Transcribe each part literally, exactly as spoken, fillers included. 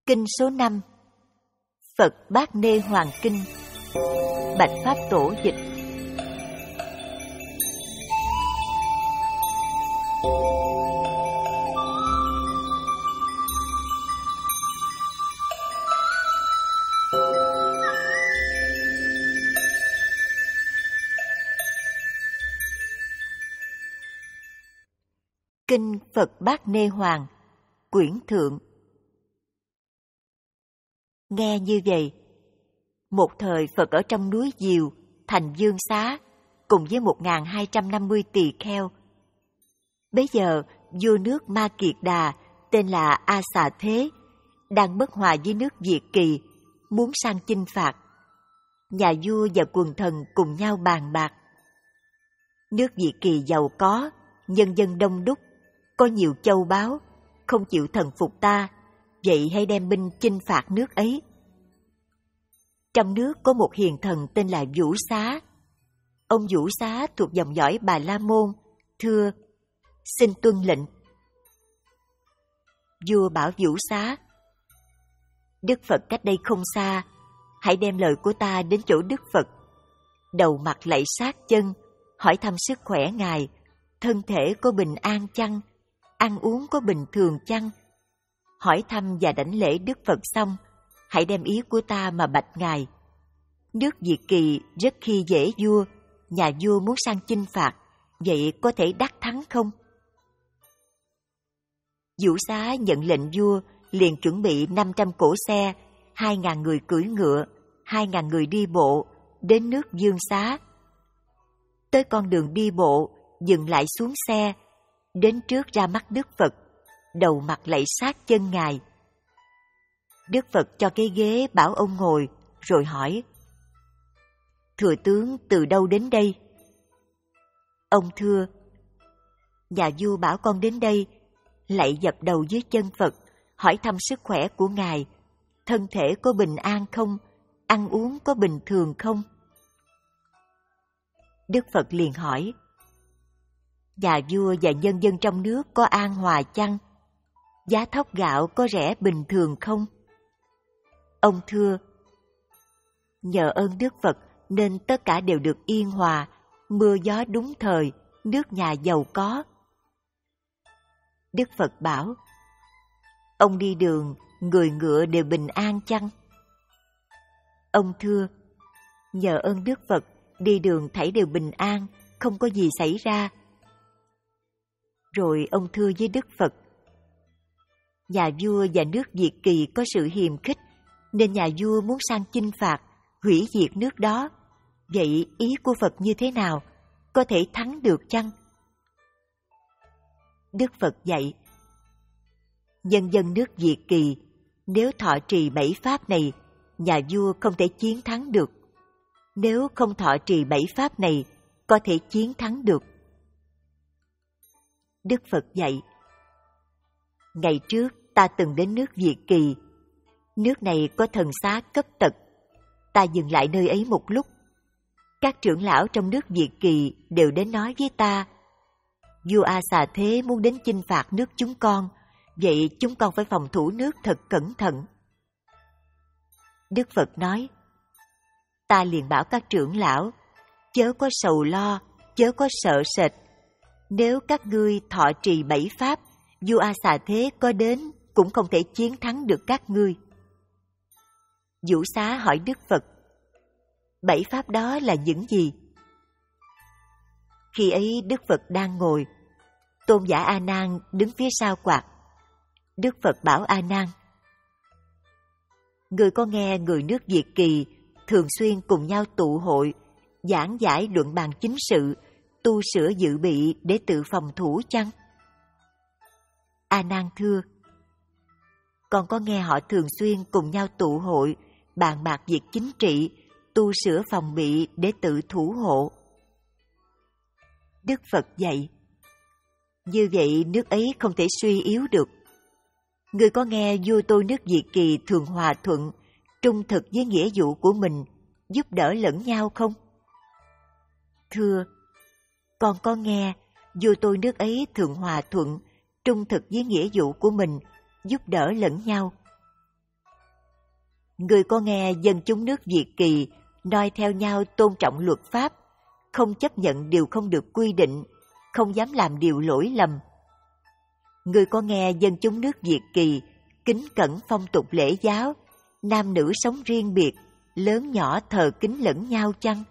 Kinh số năm. Phật Bát Nê Hoàng Kinh. Bạch Pháp Tổ dịch. Kinh Phật Bát Nê Hoàng, quyển thượng. Nghe như vậy, một thời Phật ở trong núi Diều, thành Dương Xá, cùng với một nghìn hai trăm năm mươi tỳ kheo. Bấy giờ, vua nước Ma Kiệt Đà, tên là A Xà Thế, đang bất hòa với nước Việt Kỳ, muốn sang chinh phạt. Nhà vua và quần thần cùng nhau bàn bạc. Nước Việt Kỳ giàu có, nhân dân đông đúc, có nhiều châu báu, không chịu thần phục ta, vậy hãy đem binh chinh phạt nước ấy. Trong nước có một hiền thần tên là Vũ Xá. Ông Vũ Xá thuộc dòng dõi Bà La Môn, thưa: xin tuân lệnh. Vua bảo Vũ Xá: Đức Phật cách đây không xa, hãy đem lời của ta đến chỗ Đức Phật, đầu mặt lạy sát chân, hỏi thăm sức khỏe Ngài, thân thể có bình an chăng, ăn uống có bình thường chăng. Hỏi thăm và đảnh lễ Đức Phật xong, hãy đem ý của ta mà bạch Ngài. Nước Việt Kỳ rất khi dễ vua, nhà vua muốn sang chinh phạt, vậy có thể đắc thắng không? Vũ Xá nhận lệnh vua, liền chuẩn bị năm trăm cỗ xe, hai ngàn người cưỡi ngựa, hai ngàn người đi bộ, đến nước Dương Xá. Tới con đường đi bộ, dừng lại xuống xe, đến trước ra mắt Đức Phật, đầu mặt lạy sát chân Ngài. Đức Phật cho cái ghế bảo ông ngồi, rồi hỏi: Thừa tướng từ đâu đến đây? Ông thưa: Nhà vua bảo con đến đây, lạy dập đầu dưới chân Phật, hỏi thăm sức khỏe của Ngài, thân thể có bình an không, ăn uống có bình thường không? Đức Phật liền hỏi: Nhà vua và nhân dân trong nước có an hòa chăng? Giá thóc gạo có rẻ bình thường không? Ông thưa: Nhờ ơn Đức Phật nên tất cả đều được yên hòa, mưa gió đúng thời, nước nhà giàu có. Đức Phật bảo: Ông đi đường, người ngựa đều bình an chăng? Ông thưa: Nhờ ơn Đức Phật, đi đường thảy đều bình an, không có gì xảy ra. Rồi ông thưa với Đức Phật: Nhà vua và nước Việt Kỳ có sự hiềm khích, nên nhà vua muốn sang chinh phạt, hủy diệt nước đó. Vậy ý của Phật như thế nào? Có thể thắng được chăng? Đức Phật dạy: Nhân dân nước Việt Kỳ, nếu thọ trì bảy pháp này, nhà vua không thể chiến thắng được. Nếu không thọ trì bảy pháp này, có thể chiến thắng được. Đức Phật dạy: Ngày trước ta từng đến nước Việt Kỳ. Nước này có thần xá cấp tật. Ta dừng lại nơi ấy một lúc. Các trưởng lão trong nước Việt Kỳ đều đến nói với ta: Vua A Xà Thế muốn đến chinh phạt nước chúng con, vậy chúng con phải phòng thủ nước thật cẩn thận. Đức Phật nói: Ta liền bảo các trưởng lão, chớ có sầu lo, chớ có sợ sệt. Nếu các ngươi thọ trì bảy pháp, vua A Xà Thế có đến cũng không thể chiến thắng được các ngươi. Vũ Xá hỏi Đức Phật: Bảy pháp đó là những gì? Khi ấy Đức Phật đang ngồi, Tôn giả A Nan đứng phía sau quạt. Đức Phật bảo A Nan: Người có nghe người nước Việt Kỳ thường xuyên cùng nhau tụ hội, giảng giải luận bàn chính sự, tu sửa dự bị để tự phòng thủ chăng? A Nan thưa: Con có nghe họ thường xuyên cùng nhau tụ hội, bàn bạc việc chính trị, tu sửa phòng bị để tự thủ hộ. Đức Phật dạy: Như vậy nước ấy không thể suy yếu được. Người có nghe vua tôi nước Việt Kỳ thường hòa thuận, trung thực với nghĩa vụ của mình, giúp đỡ lẫn nhau không? Thưa: Con có nghe vua tôi nước ấy thường hòa thuận, trung thực với nghĩa vụ của mình, giúp đỡ lẫn nhau. Người có nghe dân chúng nước Việt Kỳ noi theo nhau tôn trọng luật pháp, không chấp nhận điều không được quy định, không dám làm điều lỗi lầm. Người có nghe dân chúng nước Việt Kỳ kính cẩn phong tục lễ giáo, nam nữ sống riêng biệt, lớn nhỏ thờ kính lẫn nhau chăng?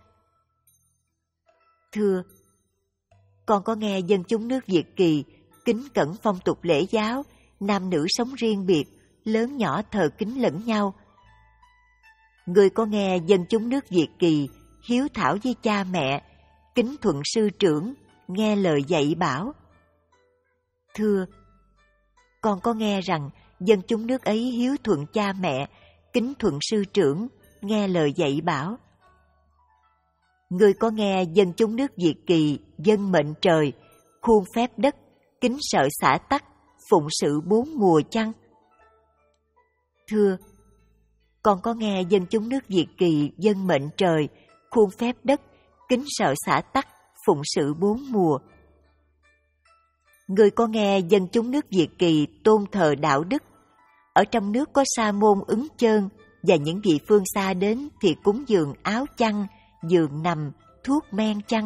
Thưa, con có nghe dân chúng nước Việt Kỳ kính cẩn phong tục lễ giáo, nam nữ sống riêng biệt, lớn nhỏ thờ kính lẫn nhau. Người có nghe dân chúng nước Việt Kỳ hiếu thảo với cha mẹ, kính thuận sư trưởng, nghe lời dạy bảo. Thưa, con có nghe rằng dân chúng nước ấy hiếu thuận cha mẹ, kính thuận sư trưởng, nghe lời dạy bảo. Người có nghe dân chúng nước Việt Kỳ dân mệnh trời, khuôn phép đất, kính sợ xã tắc, phụng sự bốn mùa chăng? Thưa, con có nghe dân chúng nước Việt Kỳ dân mệnh trời, khuôn phép đất, kính sợ xã tắc, phụng sự bốn mùa. Người có nghe dân chúng nước Việt Kỳ tôn thờ đạo đức, ở trong nước có sa môn Ứng Chơn và những vị phương xa đến thì cúng dường áo chăn, giường nằm, thuốc men chăng?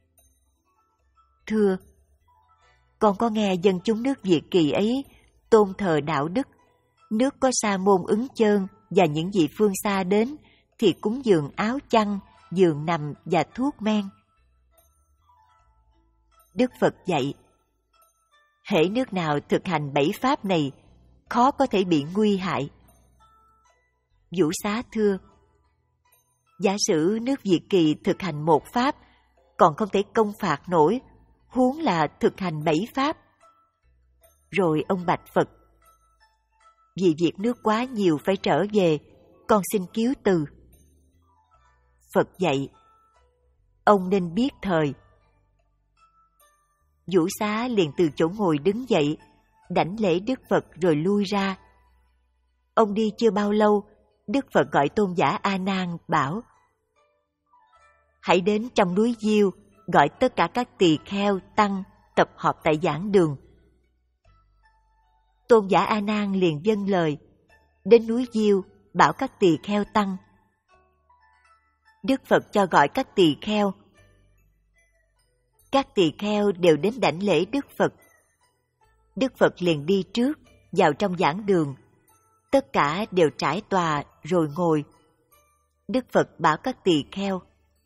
Thưa, con có nghe dân chúng nước Việt Kỳ ấy tôn thờ đạo đức, nước có sa môn Ứng Chơn và những vị phương xa đến thì cúng dường áo chăn, giường nằm và thuốc men. Đức Phật dạy, hễ nước nào thực hành bảy pháp này, khó có thể bị nguy hại. Vũ Xá thưa, giả sử nước Việt Kỳ thực hành một pháp, còn không thể công phạt nổi, huống là thực hành bảy pháp. Rồi ông bạch Phật, vì việc nước quá nhiều phải trở về, con xin cứu từ. Phật dạy, ông nên biết thời. Vũ Xá liền từ chỗ ngồi đứng dậy, đảnh lễ Đức Phật rồi lui ra. Ông đi chưa bao lâu, Đức Phật gọi tôn giả A Nan bảo: hãy đến trong núi Diêu, gọi tất cả các tỳ kheo tăng tập họp tại giảng đường. Tôn giả A Nan liền vâng lời, đến núi Diêu bảo các tỳ kheo tăng. Đức Phật cho gọi các tỳ kheo. Các tỳ kheo đều đến đảnh lễ Đức Phật. Đức Phật liền đi trước, vào trong giảng đường. Tất cả đều trải tòa rồi ngồi. Đức Phật bảo các tỳ kheo: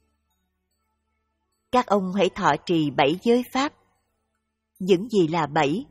các ông hãy thọ trì bảy giới pháp. Những gì là bảy?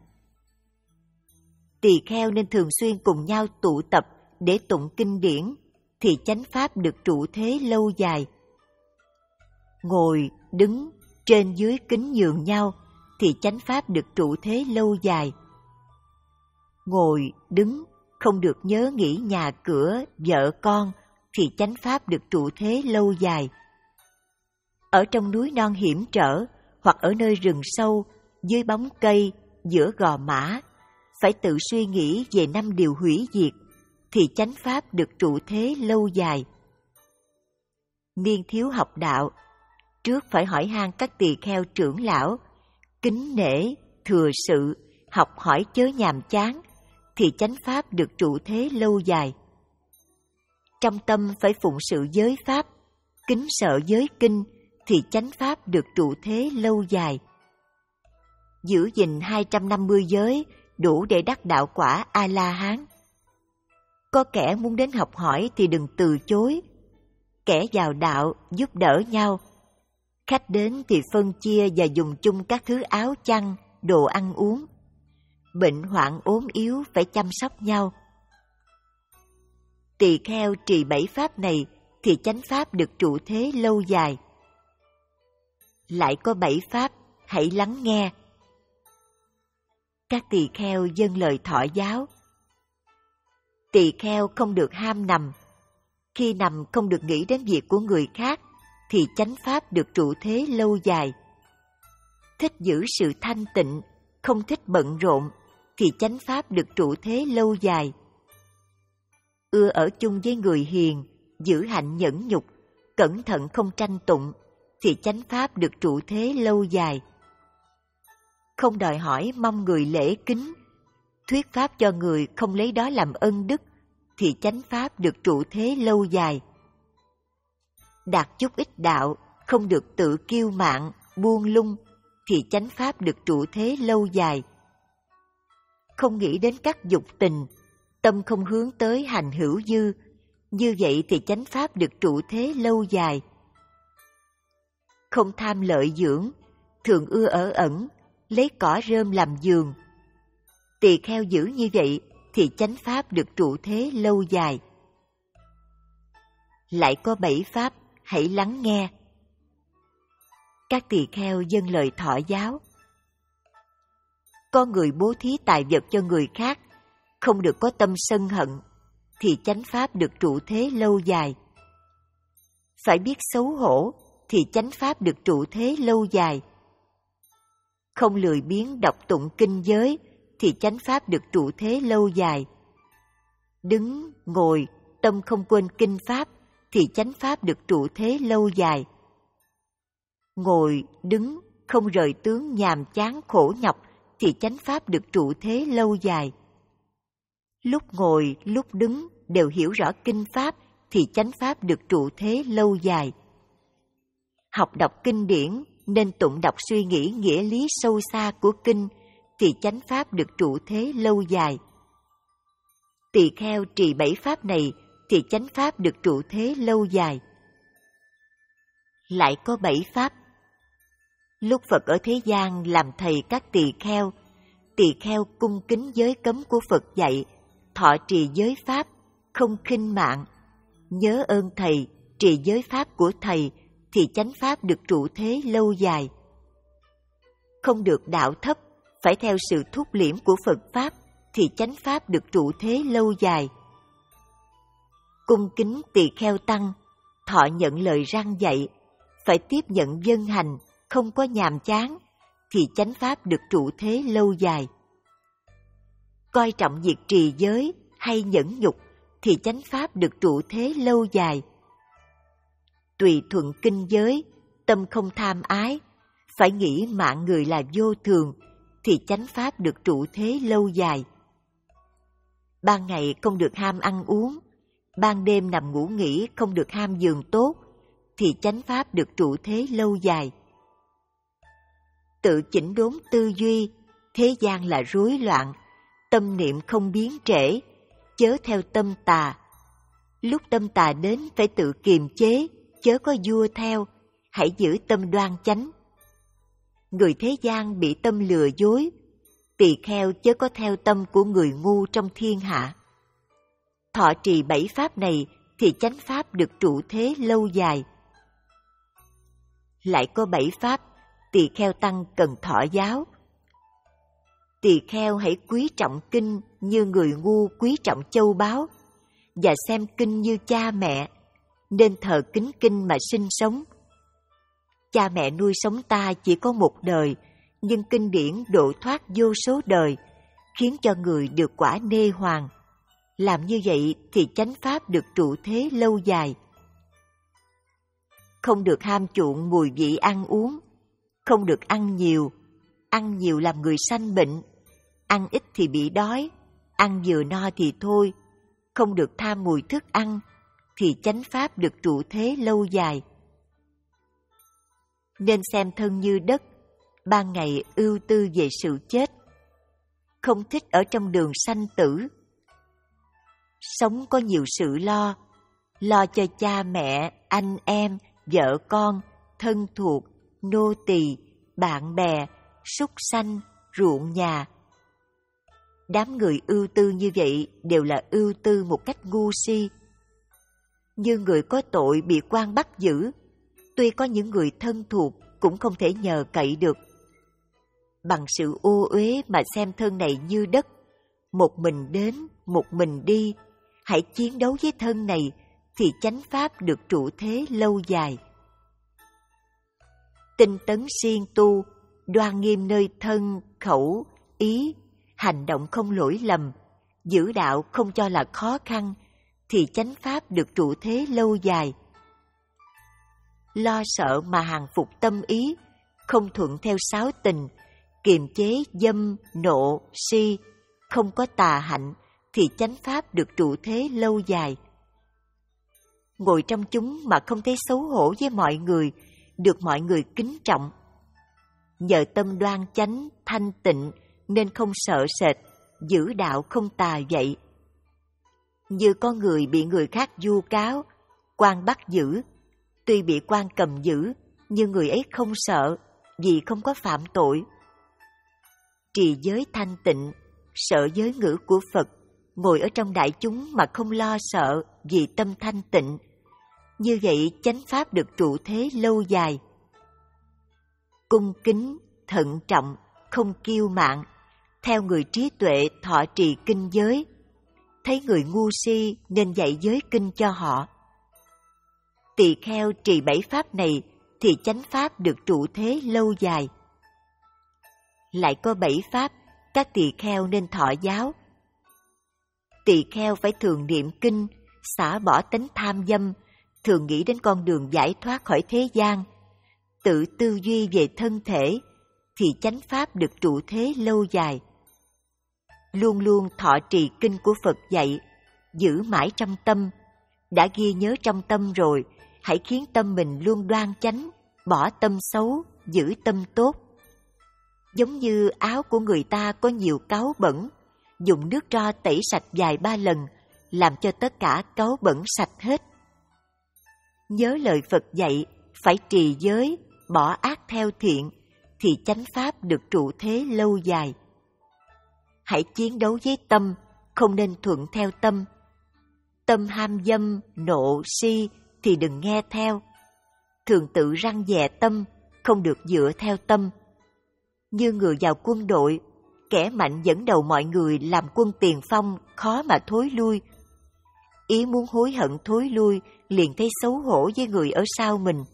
Tỳ kheo nên thường xuyên cùng nhau tụ tập để tụng kinh điển, thì chánh pháp được trụ thế lâu dài. Ngồi, đứng, trên dưới kính nhường nhau, thì chánh pháp được trụ thế lâu dài. Ngồi, đứng, không được nhớ nghĩ nhà cửa, vợ con, thì chánh pháp được trụ thế lâu dài. Ở trong núi non hiểm trở, hoặc ở nơi rừng sâu, dưới bóng cây, giữa gò mã, phải tự suy nghĩ về năm điều hủy diệt, thì chánh pháp được trụ thế lâu dài. Niên thiếu học đạo, trước phải hỏi han các tỳ kheo trưởng lão, kính nể, thừa sự, học hỏi chớ nhàm chán, thì chánh pháp được trụ thế lâu dài. Trong tâm phải phụng sự giới pháp, kính sợ giới kinh, thì chánh pháp được trụ thế lâu dài. Giữ gìn hai trăm năm mươi giới, đủ để đắc đạo quả A-la-hán. Có kẻ muốn đến học hỏi thì đừng từ chối. Kẻ vào đạo giúp đỡ nhau. Khách đến thì phân chia và dùng chung các thứ áo chăn, đồ ăn uống. Bệnh hoạn ốm yếu phải chăm sóc nhau. Tỳ kheo trì bảy pháp này thì chánh pháp được trụ thế lâu dài. Lại có bảy pháp, hãy lắng nghe. Các tỳ kheo vâng lời thọ giáo. Tỳ kheo không được ham nằm. Khi nằm không được nghĩ đến việc của người khác, thì chánh pháp được trụ thế lâu dài. Thích giữ sự thanh tịnh, không thích bận rộn, thì chánh pháp được trụ thế lâu dài. Ưa ở chung với người hiền, giữ hạnh nhẫn nhục, cẩn thận không tranh tụng, thì chánh pháp được trụ thế lâu dài. Không đòi hỏi mong người lễ kính, thuyết pháp cho người không lấy đó làm ân đức, thì chánh pháp được trụ thế lâu dài. Đạt chút ít đạo, không được tự kiêu mạn, buông lung, thì chánh pháp được trụ thế lâu dài. Không nghĩ đến các dục tình, tâm không hướng tới hành hữu dư, như vậy thì chánh pháp được trụ thế lâu dài. Không tham lợi dưỡng, thường ưa ở ẩn, lấy cỏ rơm làm giường. Tỳ kheo giữ như vậy thì chánh pháp được trụ thế lâu dài. Lại có bảy pháp, hãy lắng nghe. Các tỳ kheo dâng lời thọ giáo. Có người bố thí tài vật cho người khác, không được có tâm sân hận, thì chánh pháp được trụ thế lâu dài. Phải biết xấu hổ, thì chánh pháp được trụ thế lâu dài. Không lười biếng đọc tụng kinh giới, thì chánh pháp được trụ thế lâu dài. Đứng, ngồi, tâm không quên kinh pháp, thì chánh pháp được trụ thế lâu dài. Ngồi, đứng, không rời tướng nhàm chán khổ nhọc, thì chánh pháp được trụ thế lâu dài. Lúc ngồi, lúc đứng đều hiểu rõ kinh pháp, thì chánh pháp được trụ thế lâu dài. Học đọc kinh điển nên tụng đọc suy nghĩ nghĩa lý sâu xa của kinh, thì chánh pháp được trụ thế lâu dài. Tỳ kheo trì bảy pháp này thì chánh pháp được trụ thế lâu dài. Lại có bảy pháp. Lúc Phật ở thế gian làm thầy các tỳ kheo, tỳ kheo cung kính giới cấm của Phật dạy, thọ trì giới pháp, không khinh mạn, nhớ ơn thầy, trì giới pháp của thầy, thì chánh pháp được trụ thế lâu dài. Không được đạo thấp, phải theo sự thúc liễm của Phật pháp, thì chánh pháp được trụ thế lâu dài. Cung kính tỳ kheo tăng, thọ nhận lời răn dạy, phải tiếp nhận dân hành, không có nhàm chán, thì chánh pháp được trụ thế lâu dài. Coi trọng việc trì giới hay nhẫn nhục, thì chánh pháp được trụ thế lâu dài. Tùy thuận kinh giới, tâm không tham ái, phải nghĩ mạng người là vô thường, thì chánh pháp được trụ thế lâu dài. Ban ngày không được ham ăn uống, ban đêm nằm ngủ nghỉ không được ham giường tốt, thì chánh pháp được trụ thế lâu dài. Tự chỉnh đốn tư duy, thế gian là rối loạn, tâm niệm không biến trễ, chớ theo tâm tà. Lúc tâm tà đến phải tự kiềm chế, chớ có vua theo, hãy giữ tâm đoan chánh. Người thế gian bị tâm lừa dối, tỳ kheo chớ có theo tâm của người ngu trong thiên hạ. Thọ trì bảy pháp này thì chánh pháp được trụ thế lâu dài. Lại có bảy pháp, tỳ kheo tăng cần thọ giáo. Tỳ kheo hãy quý trọng kinh như người ngu quý trọng châu báu, và xem kinh như cha mẹ, nên thờ kính kinh mà sinh sống. Cha mẹ nuôi sống ta chỉ có một đời, nhưng kinh điển độ thoát vô số đời, khiến cho người được quả nê hoàng. Làm như vậy thì chánh pháp được trụ thế lâu dài. Không được ham chuộng mùi vị ăn uống, không được ăn nhiều, ăn nhiều làm người sanh bệnh, ăn ít thì bị đói, ăn vừa no thì thôi, không được tham mùi thức ăn, thì chánh pháp được trụ thế lâu dài. Nên xem thân như đất, ban ngày ưu tư về sự chết, không thích ở trong đường sanh tử. Sống có nhiều sự lo, lo cho cha mẹ, anh em, vợ con, thân thuộc, nô tỳ, bạn bè, súc sanh, ruộng nhà. Đám người ưu tư như vậy đều là ưu tư một cách ngu si. Như người có tội bị quan bắt giữ, tuy có những người thân thuộc cũng không thể nhờ cậy được. Bằng sự ô uế mà xem thân này như đất, một mình đến, một mình đi, hãy chiến đấu với thân này thì chánh pháp được trụ thế lâu dài. Tinh tấn siêng tu, đoan nghiêm nơi thân, khẩu, ý, hành động không lỗi lầm, giữ đạo không cho là khó khăn, thì chánh pháp được trụ thế lâu dài. Lo sợ mà hàng phục tâm ý, không thuận theo sáu tình, kiềm chế dâm, nộ, si, không có tà hạnh, thì chánh pháp được trụ thế lâu dài. Ngồi trong chúng mà không thấy xấu hổ với mọi người, được mọi người kính trọng. Nhờ tâm đoan chánh, thanh tịnh nên không sợ sệt, giữ đạo không tà vậy. Như có người bị người khác vu cáo, quan bắt giữ, tuy bị quan cầm giữ, nhưng người ấy không sợ, vì không có phạm tội. Trì giới thanh tịnh, sợ giới ngữ của Phật, ngồi ở trong đại chúng mà không lo sợ vì tâm thanh tịnh. Như vậy chánh pháp được trụ thế lâu dài. Cung kính, thận trọng, không kiêu mạn, theo người trí tuệ thọ trì kinh giới. Thấy người ngu si nên dạy giới kinh cho họ. Tỳ kheo trì bảy pháp này thì chánh pháp được trụ thế lâu dài. Lại có bảy pháp các tỳ kheo nên thọ giáo. Tỳ kheo phải thường niệm kinh, xả bỏ tánh tham dâm, thường nghĩ đến con đường giải thoát khỏi thế gian, tự tư duy về thân thể, thì chánh pháp được trụ thế lâu dài. Luôn luôn thọ trì kinh của Phật dạy, giữ mãi trong tâm. Đã ghi nhớ trong tâm rồi, hãy khiến tâm mình luôn đoan chánh, bỏ tâm xấu, giữ tâm tốt. Giống như áo của người ta có nhiều cáu bẩn, dùng nước tro tẩy sạch vài ba lần, làm cho tất cả cáu bẩn sạch hết. Nhớ lời Phật dạy, phải trì giới, bỏ ác theo thiện, thì chánh pháp được trụ thế lâu dài. Hãy chiến đấu với tâm, không nên thuận theo tâm. Tâm ham dâm, nộ, si thì đừng nghe theo. Thường tự răn dè tâm, không được dựa theo tâm. Như người vào quân đội, kẻ mạnh dẫn đầu mọi người làm quân tiền phong, khó mà thối lui. Ý muốn hối hận thối lui, liền thấy xấu hổ với người ở sau mình.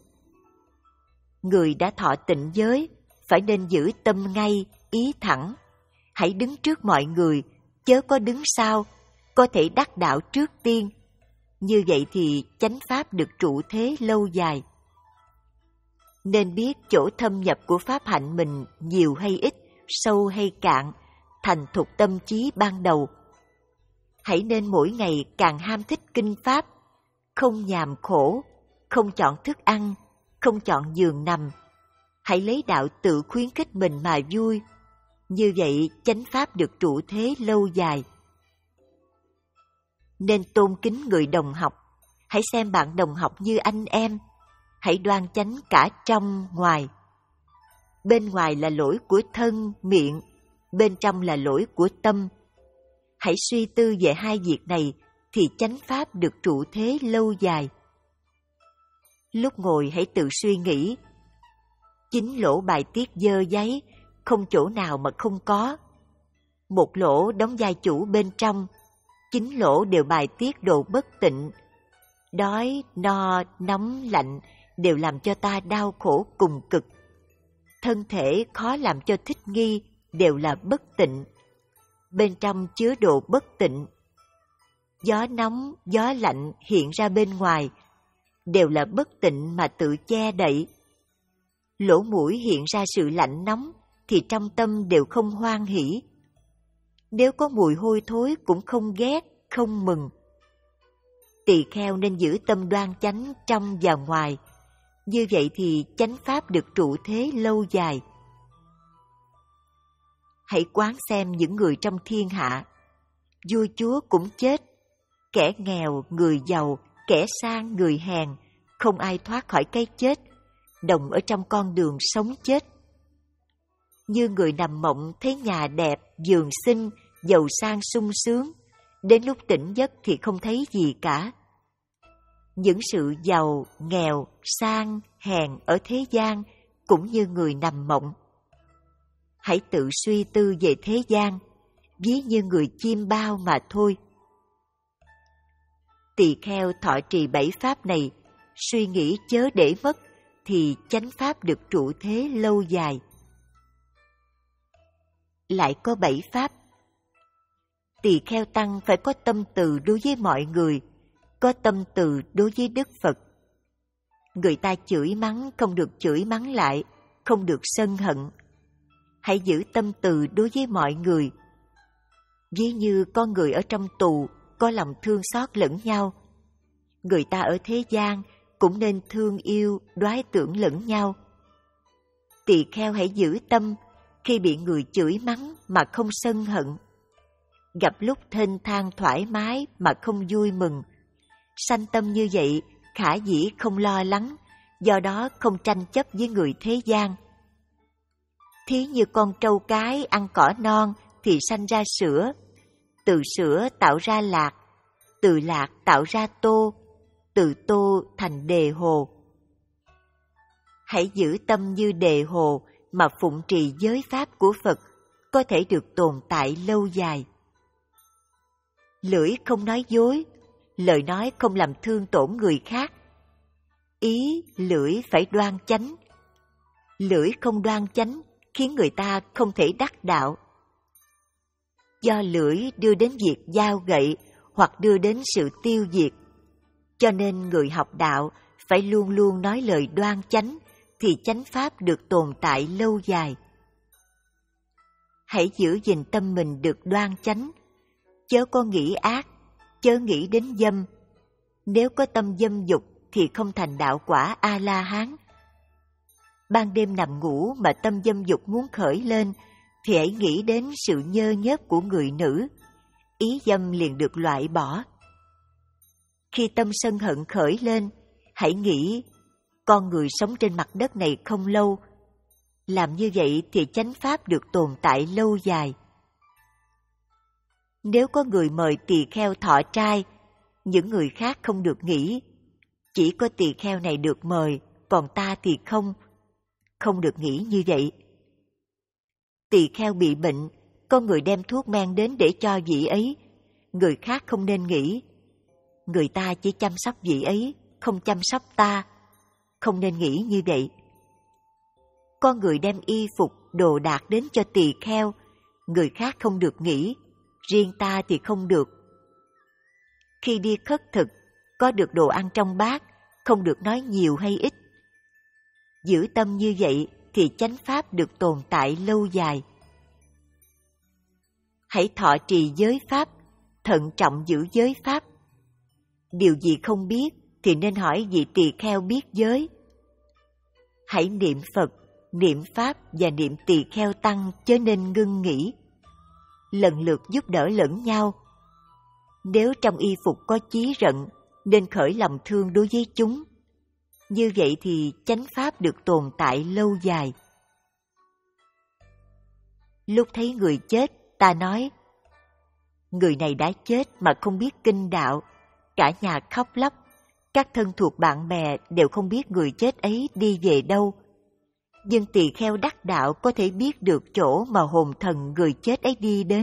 Người đã thọ tịnh giới, phải nên giữ tâm ngay, ý thẳng. Hãy đứng trước mọi người, chớ có đứng sau, có thể đắc đạo trước tiên. Như vậy thì chánh pháp được trụ thế lâu dài. Nên biết chỗ thâm nhập của pháp hạnh mình nhiều hay ít, sâu hay cạn, thành thục tâm trí ban đầu. Hãy nên mỗi ngày càng ham thích kinh pháp, không nhàm khổ, không chọn thức ăn, không chọn giường nằm. Hãy lấy đạo tự khuyến khích mình mà vui. Như vậy chánh pháp được trụ thế lâu dài. Nên tôn kính người đồng học. Hãy xem bạn đồng học như anh em. Hãy đoan chánh cả trong, ngoài. Bên ngoài là lỗi của thân, miệng, bên trong là lỗi của tâm. Hãy suy tư về hai việc này thì chánh pháp được trụ thế lâu dài. Lúc ngồi hãy tự suy nghĩ. Chín lỗ bài tiết dơ giấy, không chỗ nào mà không có. Một lỗ đóng vai chủ bên trong, chín lỗ đều bài tiết đồ bất tịnh. Đói, no, nóng, lạnh đều làm cho ta đau khổ cùng cực. Thân thể khó làm cho thích nghi đều là bất tịnh. Bên trong chứa đồ bất tịnh. Gió nóng, gió lạnh hiện ra bên ngoài đều là bất tịnh mà tự che đậy. Lỗ mũi hiện ra sự lạnh nóng thì trong tâm đều không hoan hỷ. Nếu có mùi hôi thối cũng không ghét, không mừng. Tỳ kheo nên giữ tâm đoan chánh trong và ngoài. Như vậy thì chánh pháp được trụ thế lâu dài. Hãy quán xem những người trong thiên hạ. Vua chúa cũng chết. Kẻ nghèo, người giàu, kẻ sang, người hèn, không ai thoát khỏi cái chết, đồng ở trong con đường sống chết. Như người nằm mộng thấy nhà đẹp, giường xinh, giàu sang sung sướng, đến lúc tỉnh giấc thì không thấy gì cả. Những sự giàu, nghèo, sang, hèn ở thế gian cũng như người nằm mộng. Hãy tự suy tư về thế gian, ví như người chim bao mà thôi. Tỳ kheo thọ trì bảy pháp này, suy nghĩ chớ để mất, thì chánh pháp được trụ thế lâu dài. Lại có bảy pháp. Tỳ kheo tăng phải có tâm từ đối với mọi người, có tâm từ đối với Đức Phật. Người ta chửi mắng không được chửi mắng lại, không được sân hận. Hãy giữ tâm từ đối với mọi người. Ví như con người ở trong tù có lòng thương xót lẫn nhau, người ta ở thế gian cũng nên thương yêu, đoái tưởng lẫn nhau. Tỳ kheo hãy giữ tâm khi bị người chửi mắng mà không sân hận, gặp lúc thênh thang thoải mái mà không vui mừng. Sanh tâm như vậy khả dĩ không lo lắng, do đó không tranh chấp với người thế gian. Thí như con trâu cái ăn cỏ non thì sanh ra sữa, từ sữa tạo ra lạc, từ lạc tạo ra tô, từ tô thành đề hồ. Hãy giữ tâm như đề hồ mà phụng trì giới pháp của Phật, có thể được tồn tại lâu dài. Lưỡi không nói dối, lời nói không làm thương tổn người khác. Ý lưỡi phải đoan chánh. Lưỡi không đoan chánh khiến người ta không thể đắc đạo. Do lưỡi đưa đến việc dao gậy hoặc đưa đến sự tiêu diệt, cho nên người học đạo phải luôn luôn nói lời đoan chánh thì chánh pháp được tồn tại lâu dài. Hãy giữ gìn tâm mình được đoan chánh, chớ có nghĩ ác, chớ nghĩ đến dâm. Nếu có tâm dâm dục thì không thành đạo quả A-la-hán. Ban đêm nằm ngủ mà tâm dâm dục muốn khởi lên thì hãy nghĩ đến sự nhơ nhớp của người nữ, ý dâm liền được loại bỏ. Khi tâm sân hận khởi lên, hãy nghĩ con người sống trên mặt đất này không lâu. Làm như vậy thì chánh pháp được tồn tại lâu dài. Nếu có người mời tỳ kheo thọ trai, những người khác không được nghỉ. Chỉ có tỳ kheo này được mời, còn ta thì không. Không được nghĩ như vậy. Tỳ kheo bị bệnh, có người đem thuốc men đến để cho vị ấy. Người khác không nên nghĩ. Người ta chỉ chăm sóc vị ấy, không chăm sóc ta. Không nên nghĩ như vậy. Có người đem y phục, đồ đạc đến cho tỳ kheo, người khác không được nghĩ, riêng ta thì không được. Khi đi khất thực, có được đồ ăn trong bát, không được nói nhiều hay ít. Giữ tâm như vậy thì chánh pháp được tồn tại lâu dài. Hãy thọ trì giới pháp, thận trọng giữ giới pháp. Điều gì không biết thì nên hỏi vị tỳ kheo biết giới. Hãy niệm Phật, niệm Pháp và niệm tỳ kheo tăng chớ nên ngưng nghỉ. Lần lượt giúp đỡ lẫn nhau. Nếu trong y phục có chí rận, nên khởi lòng thương đối với chúng. Như vậy thì chánh pháp được tồn tại lâu dài. Lúc thấy người chết, ta nói, người này đã chết mà không biết kinh đạo, cả nhà khóc lóc, các thân thuộc bạn bè đều không biết người chết ấy đi về đâu. Nhưng tỳ kheo đắc đạo có thể biết được chỗ mà hồn thần người chết ấy đi đến.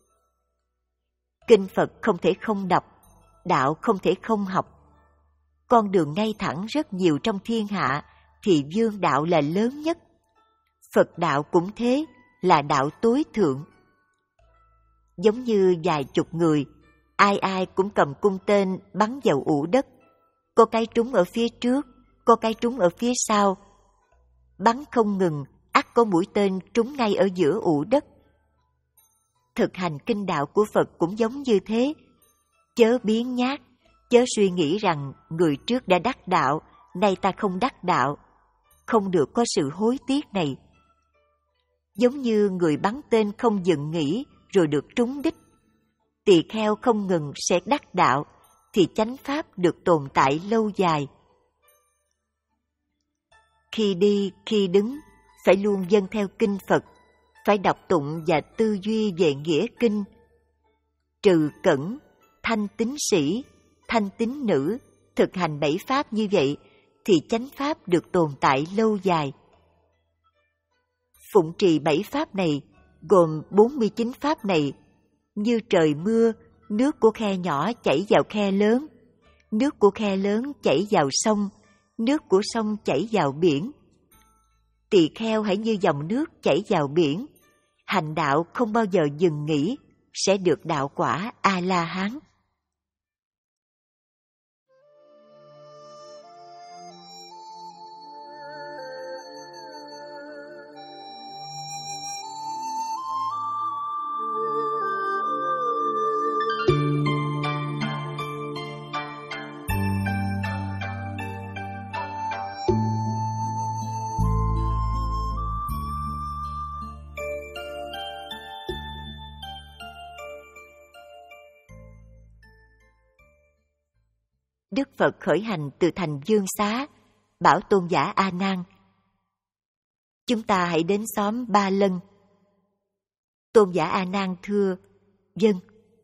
Kinh Phật không thể không đọc, đạo không thể không học. Con đường ngay thẳng rất nhiều trong thiên hạ, thì vương đạo là lớn nhất. Phật đạo cũng thế, là đạo tối thượng. Giống như vài chục người, ai ai cũng cầm cung tên bắn vào ụ đất. Có cái trúng ở phía trước, có cái trúng ở phía sau. Bắn không ngừng, ắt có mũi tên trúng ngay ở giữa ụ đất. Thực hành kinh đạo của Phật cũng giống như thế. Chớ biếng nhác, chớ suy nghĩ rằng người trước đã đắc đạo, nay ta không đắc đạo. Không được có sự hối tiếc này. Giống như người bắn tên không dừng nghỉ rồi được trúng đích. Tỳ kheo không ngừng sẽ đắc đạo, thì chánh pháp được tồn tại lâu dài. Khi đi, khi đứng, phải luôn dâng theo kinh Phật, phải đọc tụng và tư duy về nghĩa kinh. Trừ cẩn, thanh tín sĩ, thanh tín nữ, thực hành bảy pháp như vậy, thì chánh pháp được tồn tại lâu dài. Phụng trì bảy pháp này, gồm bốn mươi chín pháp này, như trời mưa, nước của khe nhỏ chảy vào khe lớn, nước của khe lớn chảy vào sông, nước của sông chảy vào biển. Tỳ kheo hãy như dòng nước chảy vào biển, hành đạo không bao giờ dừng nghỉ, sẽ được đạo quả A-la-hán. Đức Phật khởi hành từ thành Dương Xá, bảo tôn giả A Nan: chúng ta hãy đến xóm Ba Lân. Tôn giả A Nan thưa: vâng.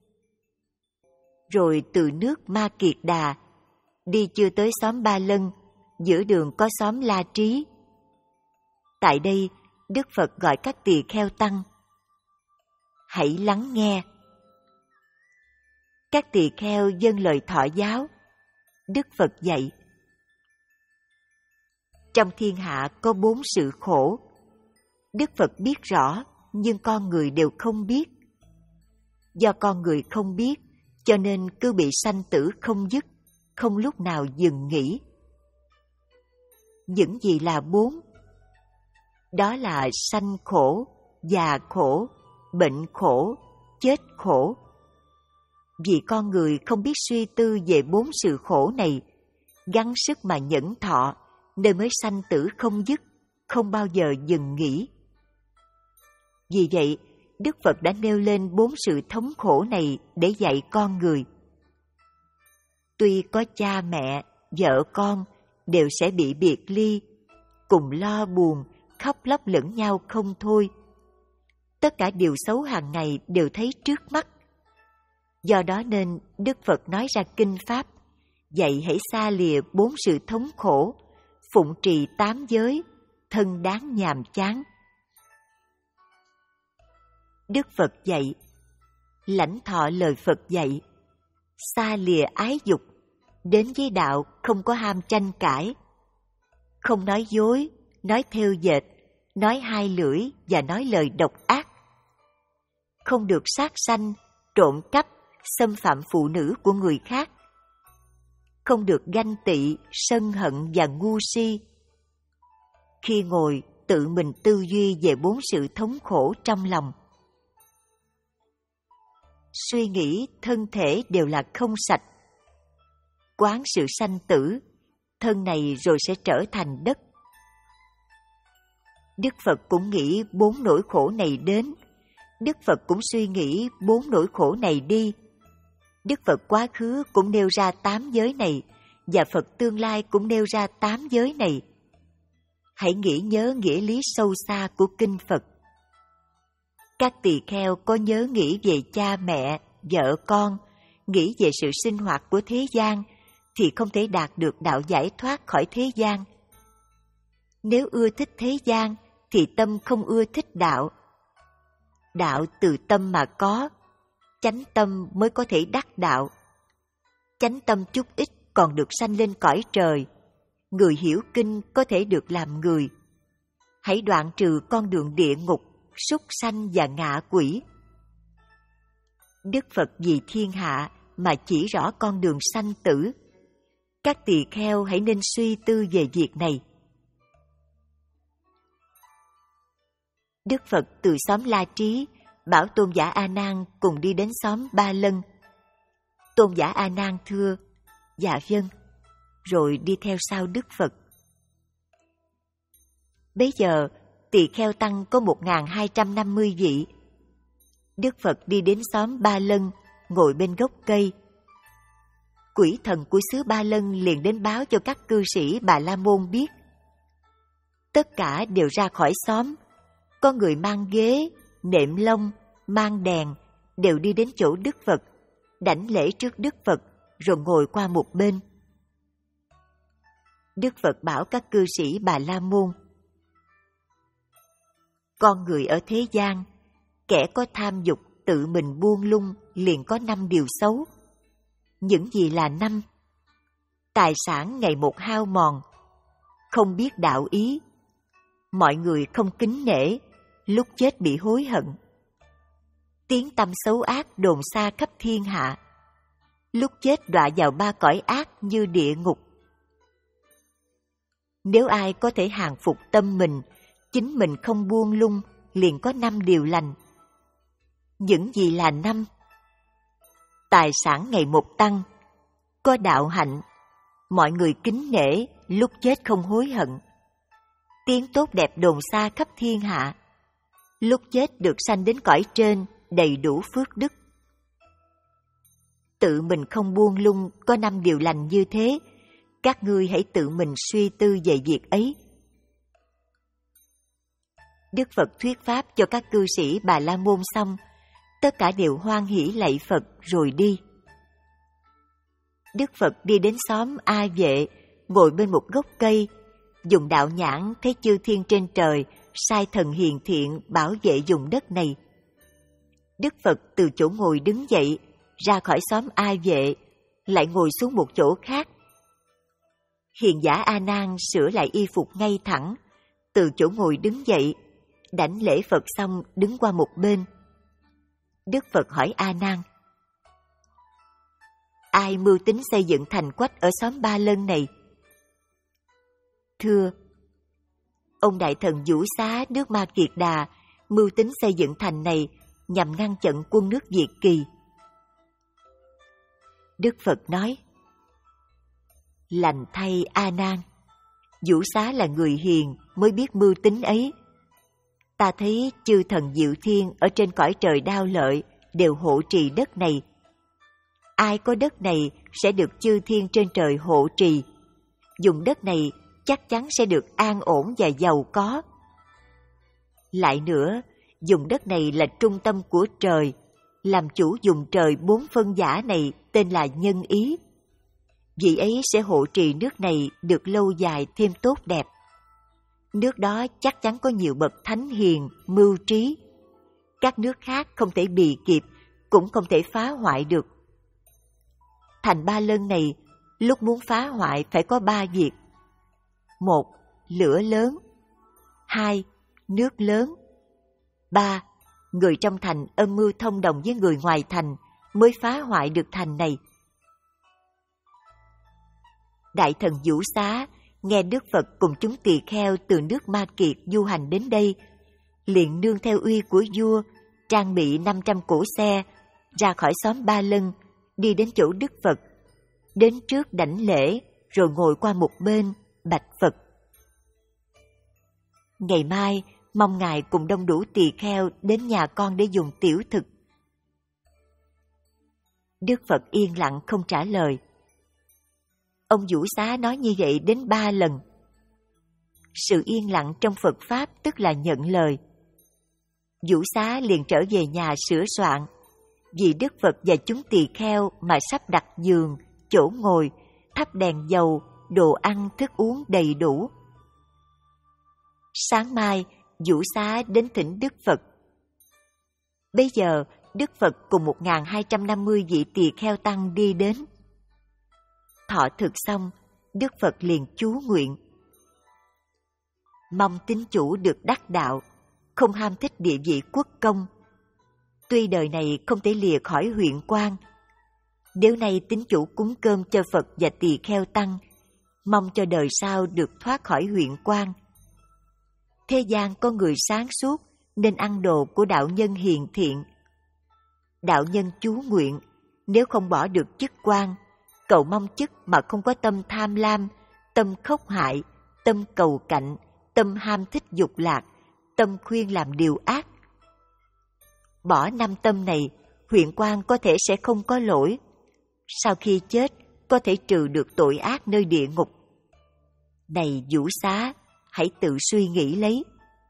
Rồi từ nước Ma Kiệt Đà đi chưa tới xóm Ba Lân, giữa đường có xóm La Trí. Tại đây, Đức Phật gọi các tỳ kheo tăng: hãy lắng nghe. Các tỳ kheo dâng lời thọ giáo. Đức Phật dạy: trong thiên hạ có bốn sự khổ. Đức Phật biết rõ, nhưng con người đều không biết. Do con người không biết, cho nên cứ bị sanh tử không dứt, không lúc nào dừng nghỉ. Những gì là bốn? Đó là sanh khổ, già khổ, bệnh khổ, chết khổ. Vì con người không biết suy tư về bốn sự khổ này, gắng sức mà nhẫn thọ, nên mới sanh tử không dứt, không bao giờ dừng nghỉ. Vì vậy, Đức Phật đã nêu lên bốn sự thống khổ này để dạy con người. Tuy có cha mẹ, vợ con đều sẽ bị biệt ly, cùng lo buồn, khóc lóc lẫn nhau không thôi. Tất cả điều xấu hàng ngày đều thấy trước mắt. Do đó nên Đức Phật nói ra kinh pháp, dạy hãy xa lìa bốn sự thống khổ, phụng trì tám giới, thân đáng nhàm chán. Đức Phật dạy, lãnh thọ lời Phật dạy, xa lìa ái dục, đến với đạo không có ham tranh cãi, không nói dối, nói thêu dệt, nói hai lưỡi và nói lời độc ác, không được sát sanh, trộm cắp, xâm phạm phụ nữ của người khác, không được ganh tị, sân hận và ngu si. Khi ngồi, tự mình tư duy về bốn sự thống khổ trong lòng. Suy nghĩ thân thể đều là không sạch. Quán sự sanh tử, thân này rồi sẽ trở thành đất. Đức Phật cũng nghĩ bốn nỗi khổ này đến. Đức Phật cũng suy nghĩ bốn nỗi khổ này đi. Đức Phật quá khứ cũng nêu ra tám giới này, và Phật tương lai cũng nêu ra tám giới này. Hãy nghĩ nhớ nghĩa lý sâu xa của kinh Phật. Các tỳ kheo có nhớ nghĩ về cha mẹ, vợ con, nghĩ về sự sinh hoạt của thế gian, thì không thể đạt được đạo giải thoát khỏi thế gian. Nếu ưa thích thế gian, thì tâm không ưa thích đạo. Đạo từ tâm mà có, chánh tâm mới có thể đắc đạo. Chánh tâm chút ít còn được sanh lên cõi trời. Người hiểu kinh có thể được làm người. Hãy đoạn trừ con đường địa ngục, súc sanh và ngạ quỷ. Đức Phật vì thiên hạ mà chỉ rõ con đường sanh tử. Các tỳ kheo hãy nên suy tư về việc này. Đức Phật từ xóm La Trí bảo tôn giả A Nan cùng đi đến xóm Ba Lân. Tôn giả A Nan thưa: dạ vâng, rồi đi theo sau Đức Phật. Bấy giờ tỳ kheo tăng có một nghìn hai trăm năm mươi vị. Đức Phật đi đến xóm Ba Lân, ngồi bên gốc cây. Quỷ thần của xứ Ba Lân liền đến báo cho các cư sĩ Bà La Môn biết. Tất cả đều ra khỏi xóm. Có người mang ghế, nệm lông, mang đèn, đều đi đến chỗ Đức Phật, đảnh lễ trước Đức Phật, rồi ngồi qua một bên. Đức Phật bảo các cư sĩ Bà La Môn: con người ở thế gian, kẻ có tham dục tự mình buông lung liền có năm điều xấu. Những gì là năm? Tài sản ngày một hao mòn, không biết đạo ý, mọi người không kính nể, lúc chết bị hối hận, tiếng tăm xấu ác đồn xa khắp thiên hạ, lúc chết đọa vào ba cõi ác như địa ngục. Nếu ai có thể hàng phục tâm mình, chính mình không buông lung, liền có năm điều lành. Những gì là năm? Tài sản ngày một tăng, có đạo hạnh, mọi người kính nể, lúc chết không hối hận, tiếng tốt đẹp đồn xa khắp thiên hạ, lúc chết được sanh đến cõi trên, đầy đủ phước đức. tự mình không buông lung có năm điều lành như thế, các ngươi hãy tự mình suy tư về việc ấy. Đức Phật thuyết pháp cho các cư sĩ Bà La Môn xong, tất cả đều hoan hỉ lạy Phật rồi đi. Đức Phật đi đến xóm A Vệ, ngồi bên một gốc cây, dùng đạo nhãn thấy chư thiên trên trời sai thần hiền thiện bảo vệ vùng đất này. Đức Phật từ chỗ ngồi đứng dậy, ra khỏi xóm A Vệ, lại ngồi xuống một chỗ khác. Hiền giả A Nan sửa lại y phục ngay thẳng, từ chỗ ngồi đứng dậy, đảnh lễ Phật xong đứng qua một bên. Đức Phật hỏi A Nan: ai mưu tính xây dựng thành quách ở xóm Ba Lân này? Thưa, ông đại thần Vũ Xá nước Ma Kiệt Đà mưu tính xây dựng thành này nhằm ngăn chặn quân nước Việt Kỳ. Đức Phật nói: lành thay A Nan, Vũ Xá là người hiền mới biết mưu tính ấy. Ta thấy chư thần Diệu Thiên ở trên cõi trời Đao Lợi đều hộ trì đất này. Ai có đất này sẽ được chư thiên trên trời hộ trì. Dùng đất này chắc chắn sẽ được an ổn và giàu có. Lại nữa, dùng đất này là trung tâm của trời, làm chủ dùng trời bốn phân giả này tên là nhân ý. Vị ấy sẽ hộ trì nước này được lâu dài thêm tốt đẹp. Nước đó chắc chắn có nhiều bậc thánh hiền, mưu trí. Các nước khác không thể bì kịp, cũng không thể phá hoại được. Thành Ba Lân này, lúc muốn phá hoại phải có ba việc. Một, lửa lớn. Hai, nước lớn. Ba, người trong thành âm mưu thông đồng với người ngoài thành mới phá hoại được thành này. Đại thần Vũ Xá nghe Đức Phật cùng chúng tỳ kheo từ nước Ma Kiệt du hành đến đây, liền nương theo uy của vua, trang bị năm trăm cỗ xe, ra khỏi xóm Ba Lân, đi đến chỗ Đức Phật, đến trước đảnh lễ, rồi ngồi qua một bên, bạch Phật: ngày mai, mong Ngài cùng đông đủ tỳ kheo đến nhà con để dùng tiểu thực. Đức Phật yên lặng không trả lời. Ông Vũ Xá nói như vậy đến ba lần. Sự yên lặng trong Phật Pháp tức là nhận lời. Vũ Xá liền trở về nhà sửa soạn, vì Đức Phật và chúng tỳ kheo mà sắp đặt giường, chỗ ngồi, thắp đèn dầu, đồ ăn, thức uống đầy đủ. Sáng mai, Vũ Xá đến thỉnh Đức Phật. Bây giờ, Đức Phật cùng một nghìn hai trăm năm mươi vị tỳ kheo tăng đi đến. Thọ thực xong, Đức Phật liền chú nguyện: mong tín chủ được đắc đạo, không ham thích địa vị quốc công. Tuy đời này không thể lìa khỏi huyện quan, nếu nay tín chủ cúng cơm cho Phật và tỳ kheo tăng, mong cho đời sau được thoát khỏi huyện quan. Thế gian có người sáng suốt nên ăn đồ của đạo nhân hiền thiện. Đạo nhân chú nguyện, nếu không bỏ được chức quan, cầu mong chức mà không có tâm tham lam, tâm khốc hại, tâm cầu cạnh, tâm ham thích dục lạc, tâm khuyên làm điều ác. Bỏ năm tâm này, huyện quan có thể sẽ không có lỗi. Sau khi chết, có thể trừ được tội ác nơi địa ngục. Này Vũ Xá, hãy tự suy nghĩ lấy.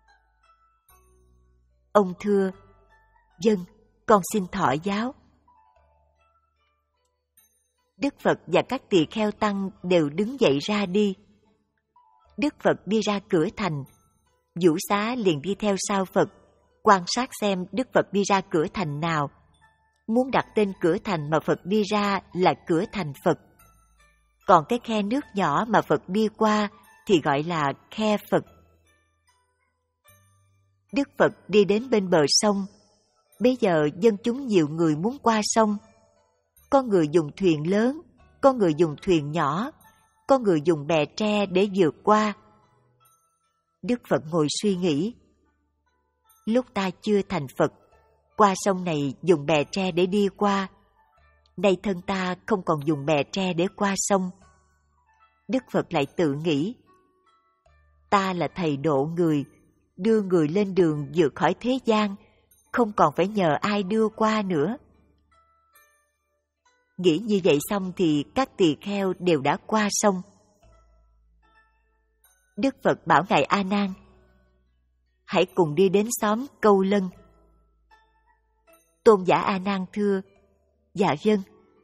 Ông thưa: vâng, con xin thọ giáo. Đức Phật và các tỳ kheo tăng đều đứng dậy ra đi. Đức Phật đi ra cửa thành, Vũ Xá liền đi theo sau Phật, quan sát xem Đức Phật đi ra cửa thành nào. Muốn đặt tên cửa thành mà Phật đi ra là cửa thành Phật. Còn cái khe nước nhỏ mà Phật đi qua thì gọi là khe Phật. Đức Phật đi đến bên bờ sông. Bây giờ dân chúng nhiều người muốn qua sông. Có người dùng thuyền lớn, có người dùng thuyền nhỏ, có người dùng bè tre để vượt qua. Đức Phật ngồi suy nghĩ: lúc ta chưa thành Phật, qua sông này dùng bè tre để đi qua. Nay thân ta không còn dùng bè tre để qua sông. Đức Phật lại tự nghĩ: ta là thầy độ người, đưa người lên đường vượt khỏi thế gian, không còn phải nhờ ai đưa qua nữa. Nghĩ như vậy xong thì các tỳ kheo đều đã qua sông. Đức Phật bảo Ngài A Nan: hãy cùng đi đến xóm Câu Lân. Tôn giả A Nan thưa: dạ vâng.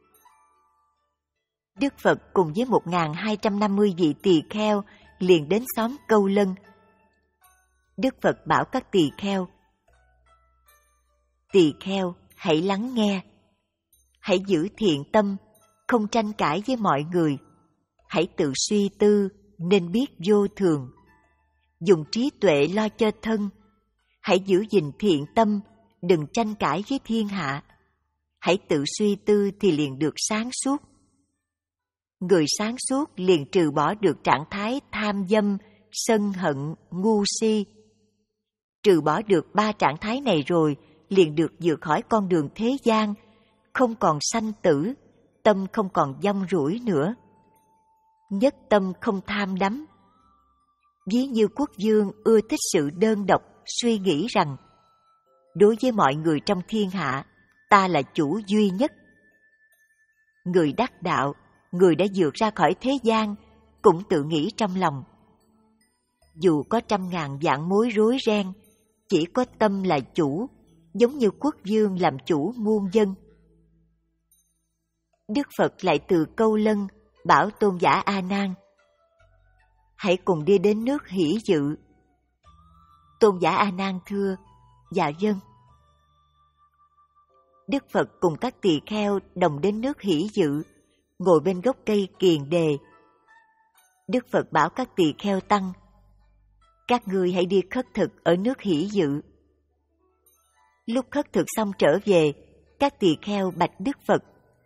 Đức Phật cùng với một nghìn hai trăm năm mươi vị tỳ kheo liền đến xóm Câu Lân. Đức Phật bảo các tỳ kheo: tỳ kheo, hãy lắng nghe. Hãy giữ thiện tâm, không tranh cãi với mọi người. Hãy tự suy tư, nên biết vô thường. Dùng trí tuệ lo cho thân. Hãy giữ gìn thiện tâm, đừng tranh cãi với thiên hạ. Hãy tự suy tư thì liền được sáng suốt. Người sáng suốt liền trừ bỏ được trạng thái tham dâm, sân hận, ngu si. Trừ bỏ được ba trạng thái này rồi, liền được vượt khỏi con đường thế gian, không còn sanh tử, tâm không còn dông rủi nữa. Nhất tâm không tham đắm. Ví như quốc vương ưa thích sự đơn độc, suy nghĩ rằng đối với mọi người trong thiên hạ, ta là chủ duy nhất. Người đắc đạo, người đã vượt ra khỏi thế gian, cũng tự nghĩ trong lòng: dù có trăm ngàn vạn mối rối ren, chỉ có tâm là chủ, giống như quốc vương làm chủ muôn dân. Đức Phật lại từ Câu Lân bảo tôn giả A Nan: hãy cùng đi đến nước Hỷ Dự. Tôn giả A Nan thưa: dạ vâng. Đức Phật cùng các tỳ kheo đồng đến nước Hỷ Dự, ngồi bên gốc cây Kiền Đề. Đức Phật bảo các tỳ kheo tăng: các ngươi hãy đi khất thực ở nước Hỷ Dự. Lúc khất thực xong trở về, các tỳ kheo bạch Đức Phật: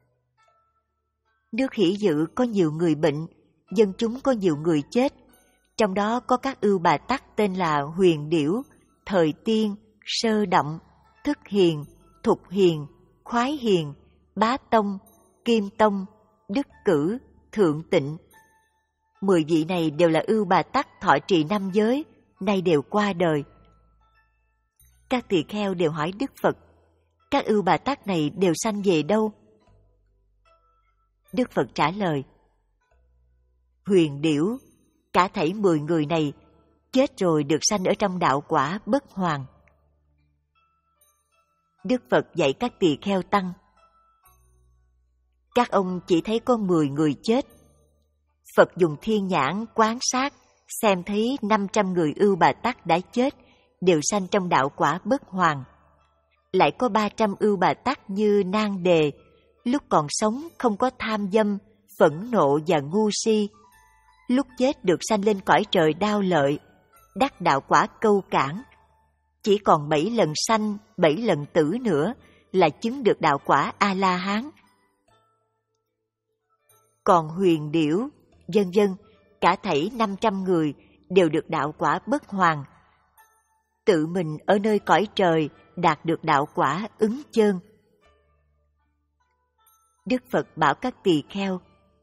nước Hỷ Dự có nhiều người bệnh, dân chúng có nhiều người chết, trong đó có các ưu bà tắc tên là Huyền Điểu, Thời Tiên, Sơ Động, Thức Hiền, Thục Hiền, Khoái Hiền, Bá Tông, Kim Tông, Đức Cử, Thượng Tịnh. Mười vị này đều là ưu bà tắc thọ trì năm giới, nay đều qua đời. Các tỳ kheo đều hỏi Đức Phật: các ưu bà tắc này đều sanh về đâu? Đức Phật trả lời: Huyền Điểu, cả thảy mười người này chết rồi được sanh ở trong đạo quả bất hoàn. Đức Phật dạy các tỳ kheo tăng: các ông chỉ thấy có mười người chết. Phật dùng thiên nhãn quan sát, xem thấy năm trăm người ưu bà tắc đã chết, đều sanh trong đạo quả bất hoàn. Lại có ba trăm ưu bà tắc như Nan Đề, lúc còn sống không có tham dâm, phẫn nộ và ngu si. Lúc chết được sanh lên cõi trời Đao Lợi, đắc đạo quả Câu Cảng. Chỉ còn bảy lần sanh, bảy lần tử nữa là chứng được đạo quả A-la-hán. Còn Huyền Điểu, vân vân, cả thảy năm trăm người đều được đạo quả bất hoàn. Tự mình ở nơi cõi trời đạt được đạo quả Ứng Chơn. Đức Phật bảo các tỳ kheo: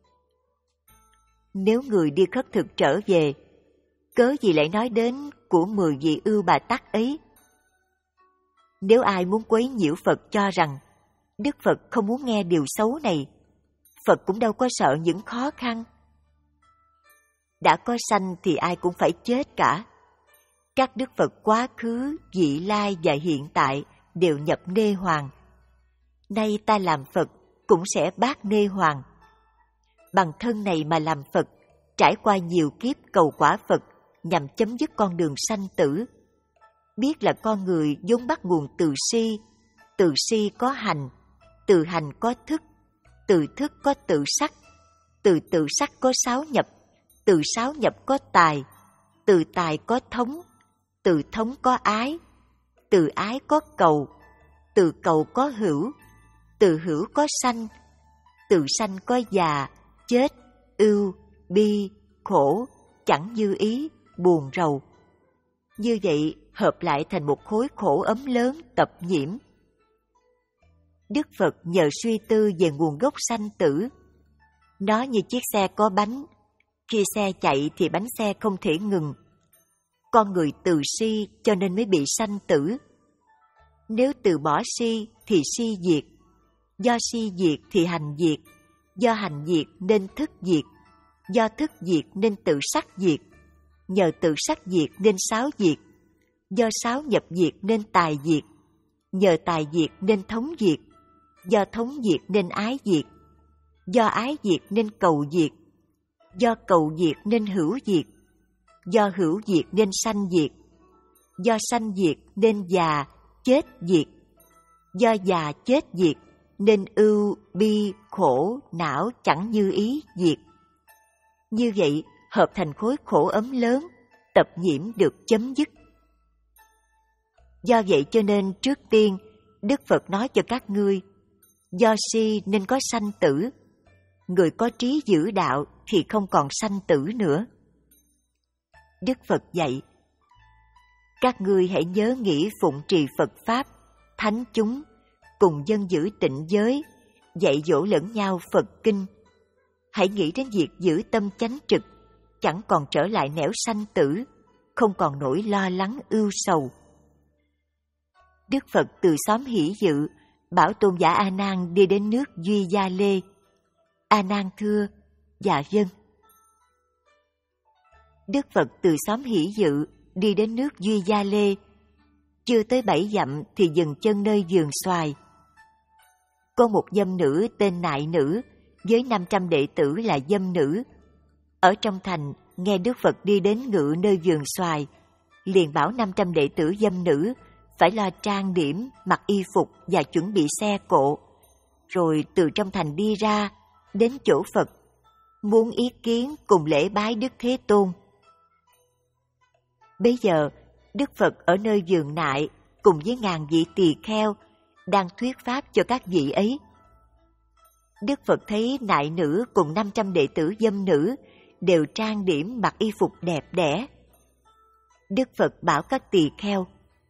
nếu người đi khất thực trở về, cớ gì lại nói đến của mười vị ưu bà tắc ấy? Nếu ai muốn quấy nhiễu Phật cho rằng Đức Phật không muốn nghe điều xấu này, Phật cũng đâu có sợ những khó khăn. Đã có sanh thì ai cũng phải chết cả. Các Đức Phật quá khứ, vị lai và hiện tại đều nhập nê hoàng. Nay ta làm Phật cũng sẽ bát nê hoàng. Bằng thân này mà làm Phật, trải qua nhiều kiếp cầu quả Phật nhằm chấm dứt con đường sanh tử. Biết là con người vốn bắt nguồn từ si, từ si có hành, từ hành có thức, từ thức có tự sắc, từ tự sắc có sáu nhập, từ sáu nhập có tài, từ tài có thống, từ thống có ái, từ ái có cầu, từ cầu có hữu, từ hữu có sanh, từ sanh có già, chết, ưu, bi, khổ, chẳng như ý, buồn rầu. Như vậy hợp lại thành một khối khổ ấm lớn tập nhiễm. Đức Phật nhờ suy tư về nguồn gốc sanh tử. Nó như chiếc xe có bánh, khi xe chạy thì bánh xe không thể ngừng. Con người từ si cho nên mới bị sanh tử. Nếu từ bỏ si thì si diệt. Do si diệt thì hành diệt, do hành diệt nên thức diệt, do thức diệt nên tự sắc diệt, nhờ tự sắc diệt nên sáu diệt, do sáu nhập diệt nên tài diệt, nhờ tài diệt nên thống diệt, do thống diệt nên ái diệt, do ái diệt nên cầu diệt, do cầu diệt nên hữu diệt, do hữu diệt nên sanh diệt, do sanh diệt nên già, chết diệt, do già chết diệt nên ưu, bi, khổ, não chẳng như ý diệt. Như vậy, hợp thành khối khổ ấm lớn, tập nhiễm được chấm dứt. Do vậy cho nên trước tiên, Đức Phật nói cho các ngươi, do si nên có sanh tử, người có trí giữ đạo thì không còn sanh tử nữa. Đức Phật dạy, các ngươi hãy nhớ nghĩ phụng trì Phật Pháp, thánh chúng, cùng dân giữ tịnh giới, dạy dỗ lẫn nhau Phật Kinh. Hãy nghĩ đến việc giữ tâm chánh trực, chẳng còn trở lại nẻo sanh tử, không còn nỗi lo lắng ưu sầu. Đức Phật từ xóm Hỷ Dự, bảo Tôn giả A Nan đi đến nước Duy Gia Lê. A Nan thưa, dạ vâng. Đức Phật từ xóm Hỷ Dự đi đến nước Duy Gia Lê, chưa tới bảy dặm thì dừng chân nơi vườn xoài. Có một dâm nữ tên Nại Nữ với năm trăm đệ tử là dâm nữ. Ở trong thành nghe Đức Phật đi đến ngự nơi vườn xoài, liền bảo năm trăm đệ tử dâm nữ phải lo trang điểm, mặc y phục và chuẩn bị xe cộ, rồi từ trong thành đi ra, đến chỗ Phật, muốn ý kiến cùng lễ bái Đức Thế Tôn. Bấy giờ, Đức Phật ở nơi vườn Nại cùng với ngàn vị tỳ kheo đang thuyết pháp cho các vị ấy. Đức Phật thấy Nại Nữ cùng năm trăm đệ tử dâm nữ đều trang điểm mặc y phục đẹp đẽ. Đức Phật bảo các tỳ kheo,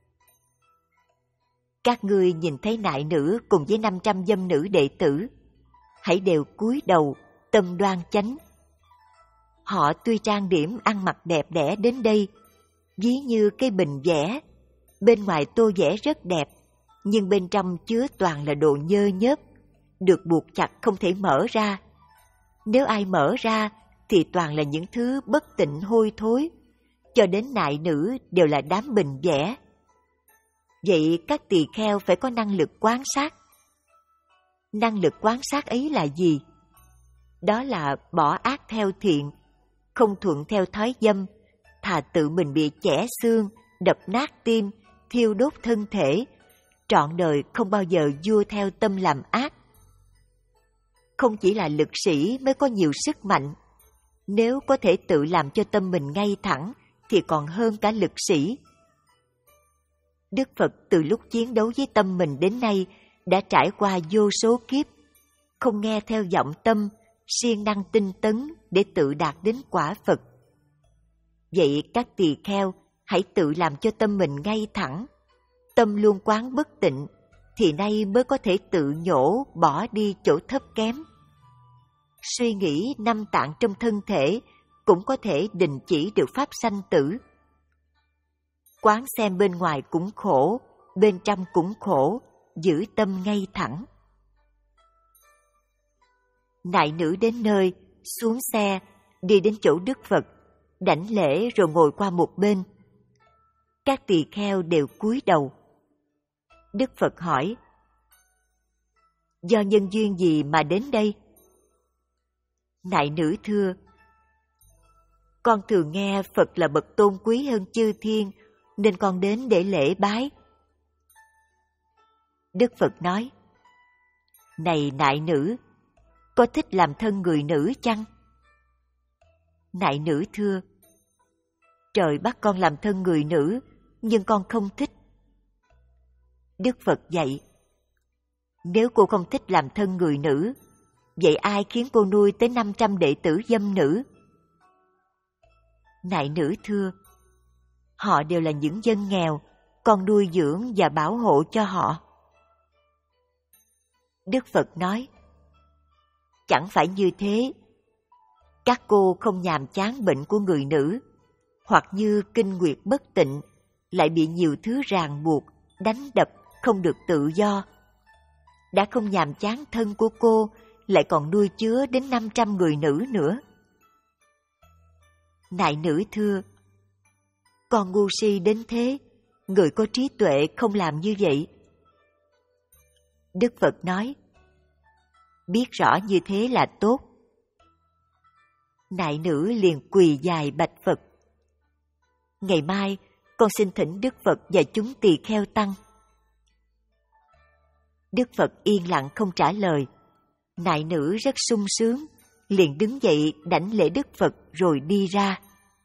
các ngươi nhìn thấy Nại Nữ cùng với năm trăm dâm nữ đệ tử, hãy đều cúi đầu, tâm đoan chánh. Họ tuy trang điểm ăn mặc đẹp đẽ đến đây, ví như cái bình vẽ, bên ngoài tô vẽ rất đẹp, nhưng bên trong chứa toàn là đồ nhơ nhớp, được buộc chặt không thể mở ra. Nếu ai mở ra thì toàn là những thứ bất tịnh hôi thối, cho đến Nại Nữ đều là đám bình vẽ. Vậy các tỳ kheo phải có năng lực quan sát. Năng lực quan sát ấy là gì? Đó là bỏ ác theo thiện, không thuận theo thói dâm, thà tự mình bị chẻ xương, đập nát tim, thiêu đốt thân thể, trọn đời không bao giờ vua theo tâm làm ác. Không chỉ là lực sĩ mới có nhiều sức mạnh, nếu có thể tự làm cho tâm mình ngay thẳng thì còn hơn cả lực sĩ. Đức Phật từ lúc chiến đấu với tâm mình đến nay đã trải qua vô số kiếp, không nghe theo vọng tâm, siêng năng tinh tấn để tự đạt đến quả Phật. Vậy các tỳ kheo hãy tự làm cho tâm mình ngay thẳng, tâm luôn quán bất tịnh, thì nay mới có thể tự nhổ bỏ đi chỗ thấp kém. Suy nghĩ năm tạng trong thân thể cũng có thể đình chỉ được pháp sanh tử. Quán xem bên ngoài cũng khổ, bên trong cũng khổ, giữ tâm ngay thẳng. Nại Nữ đến nơi, xuống xe, đi đến chỗ Đức Phật, đảnh lễ rồi ngồi qua một bên. Các tỳ kheo đều cúi đầu. Đức Phật hỏi, do nhân duyên gì mà đến đây? Nại Nữ thưa, con thường nghe Phật là bậc tôn quý hơn chư thiên, nên con đến để lễ bái. Đức Phật nói, này Nại Nữ, có thích làm thân người nữ chăng? Nại Nữ thưa, trời bắt con làm thân người nữ, nhưng con không thích. Đức Phật dạy, nếu cô không thích làm thân người nữ, vậy ai khiến cô nuôi tới năm trăm đệ tử dâm nữ? Nại Nữ thưa, họ đều là những dân nghèo, con nuôi dưỡng và bảo hộ cho họ. Đức Phật nói, chẳng phải như thế. Các cô không nhàm chán bệnh của người nữ, hoặc như kinh nguyệt bất tịnh, lại bị nhiều thứ ràng buộc, đánh đập, không được tự do. đã không nhàm chán thân của cô, lại còn nuôi chứa đến năm trăm người nữ nữa. Nại nữ thưa, con ngu si đến thế, người có trí tuệ không làm như vậy. Đức Phật nói, biết rõ như thế là tốt. Nại nữ liền quỳ dài bạch Phật, ngày mai con xin thỉnh Đức Phật và chúng tỳ kheo tăng. Đức Phật yên lặng không trả lời. Nại nữ rất sung sướng, liền đứng dậy đảnh lễ Đức Phật rồi đi ra.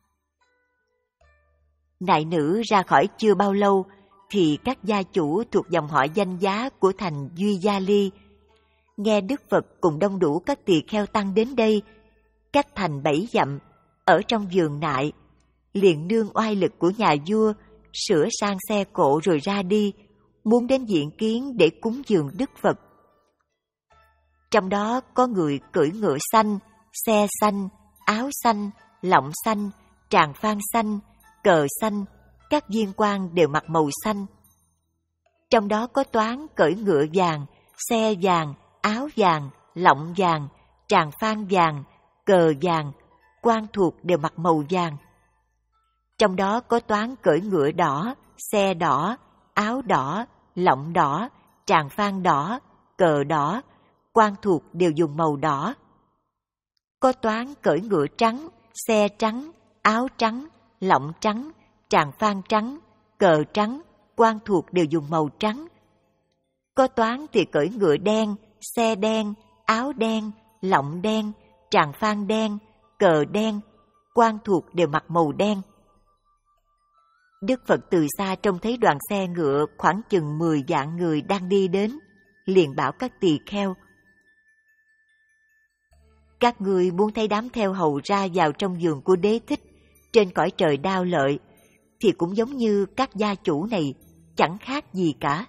Nại nữ ra khỏi chưa bao lâu thì các gia chủ thuộc dòng họ danh giá của thành Duy Gia Ly nghe Đức Phật cùng đông đủ các tỳ kheo tăng đến đây, cách thành bảy dặm, ở trong vườn nại, liền nương oai lực của nhà vua, sửa sang xe cộ rồi ra đi, muốn đến diện kiến để cúng dường Đức Phật. Trong đó có người cưỡi ngựa xanh, xe xanh, áo xanh, lọng xanh, tràng phan xanh, cờ xanh, các viên quan đều mặc màu xanh. Trong đó có toán cưỡi ngựa vàng, xe vàng, áo vàng, lọng vàng, tràng phan vàng, cờ vàng, quan thuộc đều mặc màu vàng. Trong đó có toán cưỡi ngựa đỏ, xe đỏ, áo đỏ, lọng đỏ, tràng phan đỏ, cờ đỏ, quan thuộc đều dùng màu đỏ. Có toán cưỡi ngựa trắng, xe trắng, áo trắng, lọng trắng, tràng phan trắng, cờ trắng, quan thuộc đều dùng màu trắng. Có toán thì cưỡi ngựa đen, xe đen, áo đen, lọng đen, tràng phan đen, cờ đen, quan thuộc đều mặc màu đen. Đức Phật từ xa trông thấy đoàn xe ngựa khoảng chừng mười vạn người đang đi đến, liền bảo các tỳ kheo: các ngươi muốn thấy đám theo hầu ra vào trong vườn của Đế Thích trên cõi trời Đao Lợi, thì cũng giống như các gia chủ này, chẳng khác gì cả.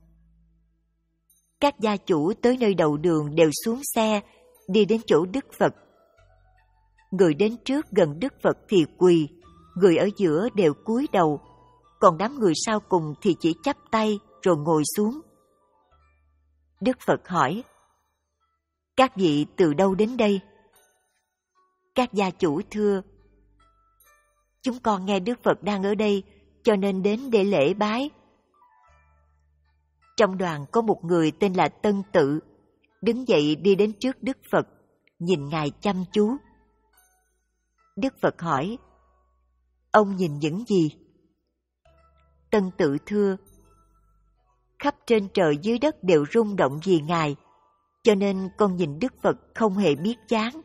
Các gia chủ tới nơi đầu đường đều xuống xe, đi đến chỗ Đức Phật. Người đến trước gần Đức Phật thì quỳ, người ở giữa đều cúi đầu, còn đám người sau cùng thì chỉ chắp tay rồi ngồi xuống. Đức Phật hỏi: các vị từ đâu đến đây? Các gia chủ thưa: chúng con nghe Đức Phật đang ở đây, cho nên đến để lễ bái. Trong đoàn có một người tên là Tân Tự, đứng dậy đi đến trước Đức Phật, nhìn Ngài chăm chú. Đức Phật hỏi: ông nhìn những gì? Tân Tự thưa: khắp trên trời dưới đất đều rung động vì Ngài, cho nên con nhìn Đức Phật không hề biết chán.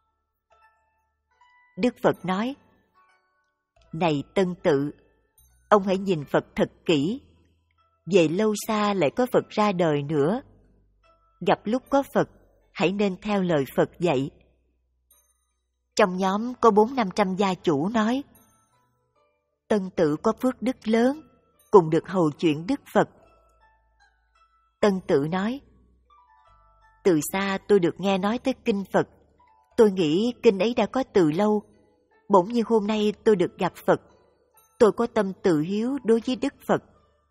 Đức Phật nói: này Tân Tự, ông hãy nhìn Phật thật kỹ. Về lâu xa lại có Phật ra đời nữa. Gặp lúc có Phật, hãy nên theo lời Phật dạy. Trong nhóm có bốn năm trăm gia chủ nói: Tân Tự có phước đức lớn, cùng được hầu chuyện Đức Phật. Tân Tự nói: từ xa tôi được nghe nói tới kinh Phật, tôi nghĩ kinh ấy đã có từ lâu. Bỗng như hôm nay tôi được gặp Phật, tôi có tâm từ hiếu đối với Đức Phật.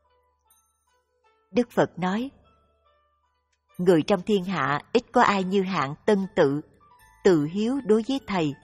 Đức Phật nói: người trong thiên hạ ít có ai như hạng Tân Tự, từ hiếu đối với thầy.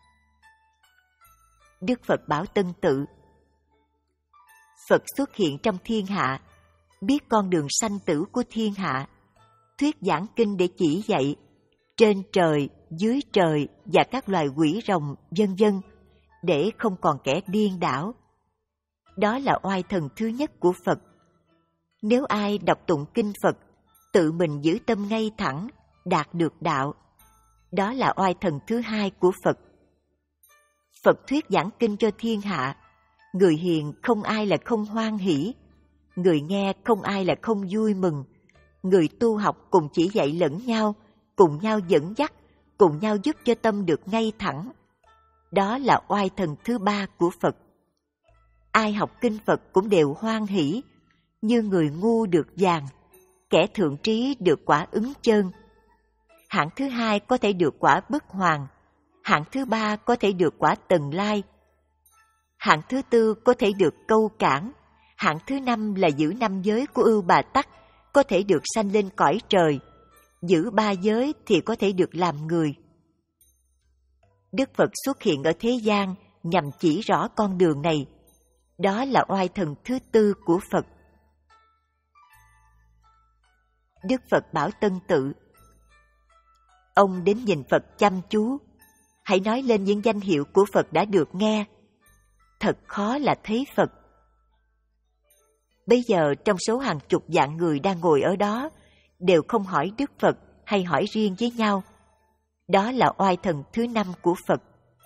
Đức Phật bảo Tân Tự: Phật xuất hiện trong thiên hạ, biết con đường sanh tử của thiên hạ, thuyết giảng kinh để chỉ dạy, trên trời, dưới trời và các loài quỷ rồng, vân vân, để không còn kẻ điên đảo. Đó là oai thần thứ nhất của Phật. Nếu ai đọc tụng kinh Phật, tự mình giữ tâm ngay thẳng, đạt được đạo, đó là oai thần thứ hai của Phật. Phật thuyết giảng kinh cho thiên hạ, người hiền không ai là không hoan hỷ, người nghe không ai là không vui mừng, người tu học cùng chỉ dạy lẫn nhau, cùng nhau dẫn dắt, cùng nhau giúp cho tâm được ngay thẳng. Đó là oai thần thứ ba của Phật. Ai học kinh Phật cũng đều hoan hỷ, như người ngu được vàng, kẻ thượng trí được quả ứng chơn. Hạng thứ hai có thể được quả bất hoàn, hạng thứ ba có thể được quả tần lai, hạng thứ tư có thể được câu cản, hạng thứ năm là giữ năm giới của Ưu Bà Tắc, có thể được sanh lên cõi trời, giữ ba giới thì có thể được làm người. Đức Phật xuất hiện ở thế gian nhằm chỉ rõ con đường này. Đó là oai thần thứ tư của Phật. Đức Phật bảo Tân Tự: ông đến nhìn Phật chăm chú, hãy nói lên những danh hiệu của Phật đã được nghe. Thật khó là thấy Phật. Bây giờ trong số hàng chục vạn người đang ngồi ở đó, đều không hỏi Đức Phật hay hỏi riêng với nhau. Đó là oai thần thứ năm của Phật.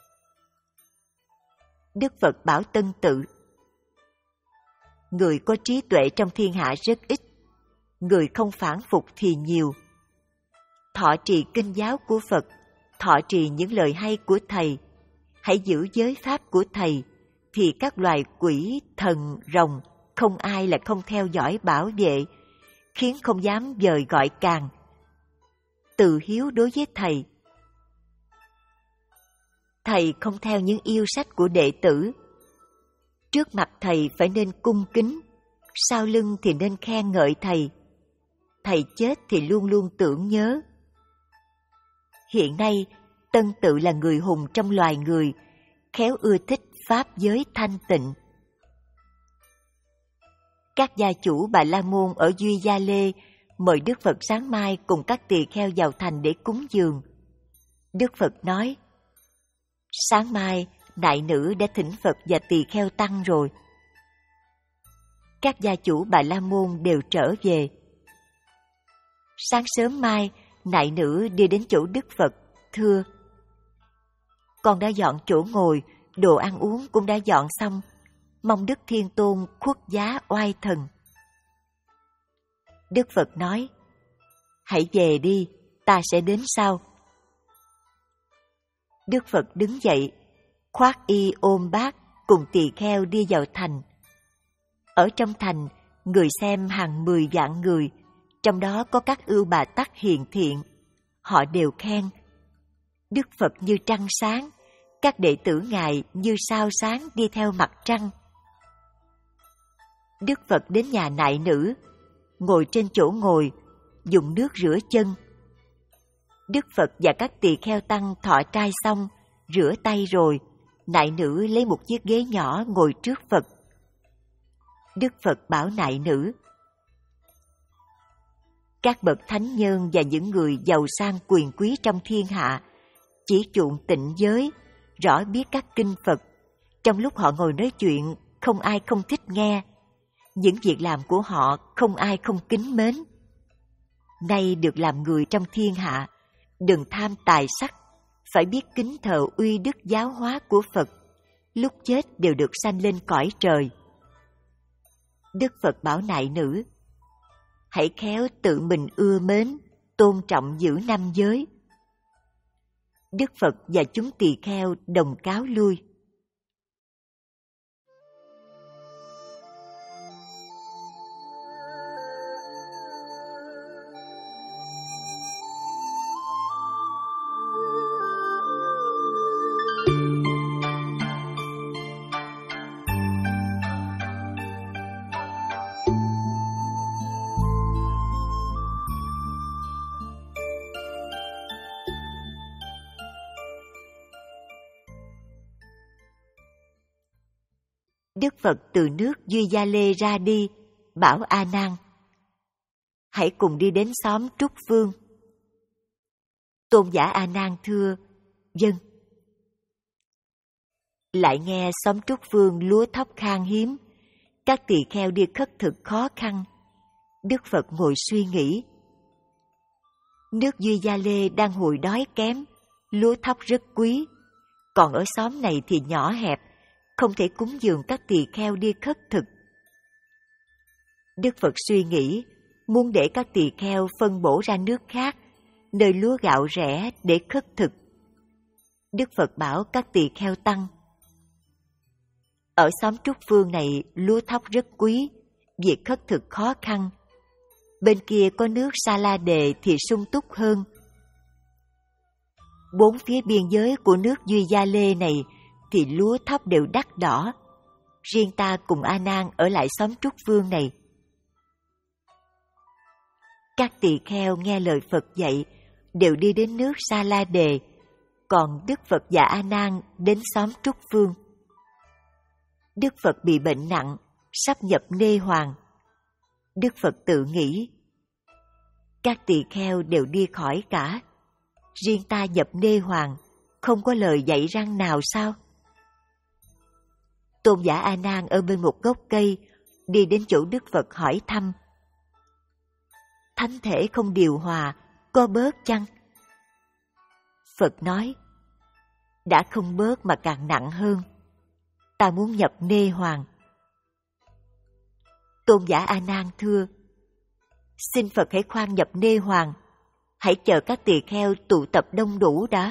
Đức Phật bảo Tân Tự: người có trí tuệ trong thiên hạ rất ít, người không phản phục thì nhiều. Thọ trì kinh giáo của Phật, thọ trì những lời hay của Thầy, hãy giữ giới pháp của Thầy, thì các loài quỷ, thần, rồng, không ai là không theo dõi bảo vệ, khiến không dám dời gọi càng. Từ hiếu đối với Thầy. Thầy không theo những yêu sách của đệ tử. Trước mặt Thầy phải nên cung kính, sau lưng thì nên khen ngợi Thầy. Thầy chết thì luôn luôn tưởng nhớ. Hiện nay, Tân Tự là người hùng trong loài người, khéo ưa thích pháp giới thanh tịnh. Các gia chủ Bà La Môn ở Duy Gia Lê mời Đức Phật sáng mai cùng các tỳ kheo vào thành để cúng dường. Đức Phật nói: sáng mai đại nữ đã thỉnh Phật và tỳ kheo tăng rồi. Các gia chủ Bà La Môn đều trở về. Sáng sớm mai, nại nữ đi đến chỗ Đức Phật, thưa: con đã dọn chỗ ngồi, đồ ăn uống cũng đã dọn xong, mong Đức Thiên Tôn khuất giá oai thần. Đức Phật nói: hãy về đi, ta sẽ đến sau. Đức Phật đứng dậy, khoác y ôm bát cùng tỳ kheo đi vào thành. Ở trong thành, người xem hàng mười vạn người, trong đó có các ưu bà tắc hiền thiện. Họ đều khen: Đức Phật như trăng sáng, các đệ tử Ngài như sao sáng đi theo mặt trăng. Đức Phật đến nhà nại nữ, ngồi trên chỗ ngồi, dùng nước rửa chân. Đức Phật và các tỳ kheo tăng thọ trai xong, rửa tay rồi, nại nữ lấy một chiếc ghế nhỏ ngồi trước Phật. Đức Phật bảo nại nữ: các bậc thánh nhân và những người giàu sang quyền quý trong thiên hạ chỉ chuộng tịnh giới, rõ biết các kinh Phật. Trong lúc họ ngồi nói chuyện, không ai không thích nghe. Những việc làm của họ không ai không kính mến. Nay được làm người trong thiên hạ, đừng tham tài sắc, phải biết kính thờ uy đức giáo hóa của Phật. Lúc chết đều được sanh lên cõi trời. Đức Phật bảo nại nữ: hãy khéo tự mình ưa mến, tôn trọng giữ năm giới. Đức Phật và chúng tỳ kheo đồng cáo lui. Đức Phật từ nước Duy Gia Lê ra đi, bảo A Nan: hãy cùng đi đến xóm Trúc Phương. Tôn giả A Nan thưa: vâng. Lại nghe xóm Trúc Phương lúa thóc khan hiếm, các tỳ kheo đi khất thực khó khăn. Đức Phật ngồi suy nghĩ. Nước Duy Gia Lê đang hồi đói kém, lúa thóc rất quý, còn ở xóm này thì nhỏ hẹp, không thể cúng dường các tỳ kheo đi khất thực. Đức Phật suy nghĩ, muốn để các tỳ kheo phân bổ ra nước khác, nơi lúa gạo rẻ để khất thực. Đức Phật bảo các tỳ kheo tăng: ở xóm Trúc Phương này lúa thóc rất quý, việc khất thực khó khăn. Bên kia có nước Sa La Đề thì sung túc hơn. Bốn phía biên giới của nước Duy Gia Lê này thì lúa thóc đều đắt đỏ. Riêng ta cùng A Nan ở lại xóm Trúc Phương này. Các tỳ kheo nghe lời Phật dạy đều đi đến nước Sa La Đề, còn Đức Phật và A Nan đến xóm Trúc Phương. Đức Phật bị bệnh nặng, sắp nhập nê hoàng. Đức Phật tự nghĩ, các tỳ kheo đều đi khỏi cả, riêng ta nhập nê hoàng, không có lời dạy răng nào sao? Tôn giả A Nan ở bên một gốc cây, đi đến chỗ Đức Phật hỏi thăm. Thánh thể không điều hòa, có bớt chăng? Phật nói, đã không bớt mà càng nặng hơn. Ta muốn nhập nê hoàng. Tôn giả A Nan thưa, xin Phật hãy khoan nhập nê hoàng, hãy chờ các tỳ kheo tụ tập đông đủ đã.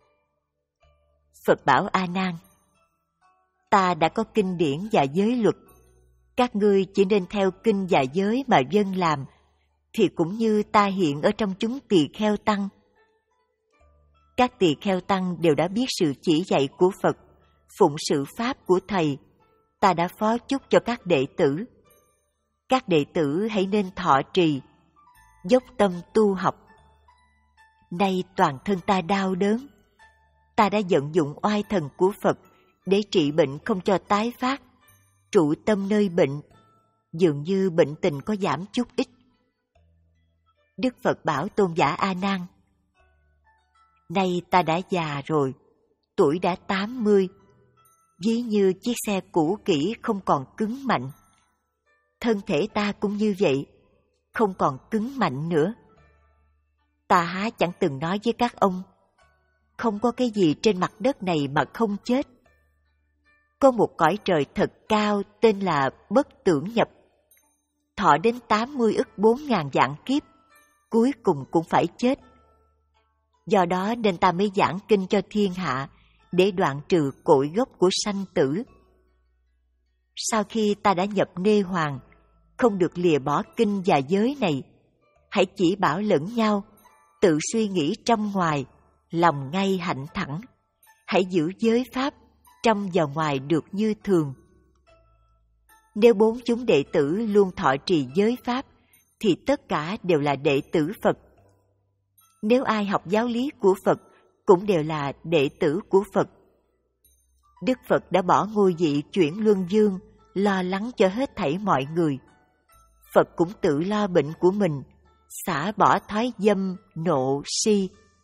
Phật bảo A Nan, ta đã có kinh điển và giới luật, các ngươi chỉ nên theo kinh và giới mà vâng làm, thì cũng như ta hiện ở trong chúng tỳ kheo tăng. Các tỳ kheo tăng đều đã biết sự chỉ dạy của Phật, phụng sự pháp của Thầy, ta đã phó chúc cho các đệ tử. Các đệ tử hãy nên thọ trì, dốc tâm tu học. Nay toàn thân ta đau đớn, ta đã vận dụng oai thần của Phật để trị bệnh không cho tái phát, trụ tâm nơi bệnh, dường như bệnh tình có giảm chút ít. Đức Phật bảo Tôn giả A Nan, nay ta đã già rồi, tuổi đã tám mươi, ví như chiếc xe cũ kỹ không còn cứng mạnh. Thân thể ta cũng như vậy, không còn cứng mạnh nữa. Ta há chẳng từng nói với các ông, không có cái gì trên mặt đất này mà không chết. Có một cõi trời thật cao tên là bất tưởng nhập. Thọ đến tám mươi ức bốn ngàn vạn kiếp, cuối cùng cũng phải chết. Do đó nên ta mới giảng kinh cho thiên hạ, để đoạn trừ cội gốc của sanh tử. Sau khi ta đã nhập nê hoàng, không được lìa bỏ kinh và giới này, hãy chỉ bảo lẫn nhau, tự suy nghĩ trong ngoài, lòng ngay hạnh thẳng. Hãy giữ giới pháp, trong và ngoài được như thường. Nếu bốn chúng đệ tử luôn thọ trì giới pháp, thì tất cả đều là đệ tử Phật. Nếu ai học giáo lý của Phật, cũng đều là đệ tử của Phật. Đức Phật đã bỏ ngôi vị chuyển luân dương, lo lắng cho hết thảy mọi người. Phật cũng tự lo bệnh của mình, xả bỏ thói dâm, nộ, si.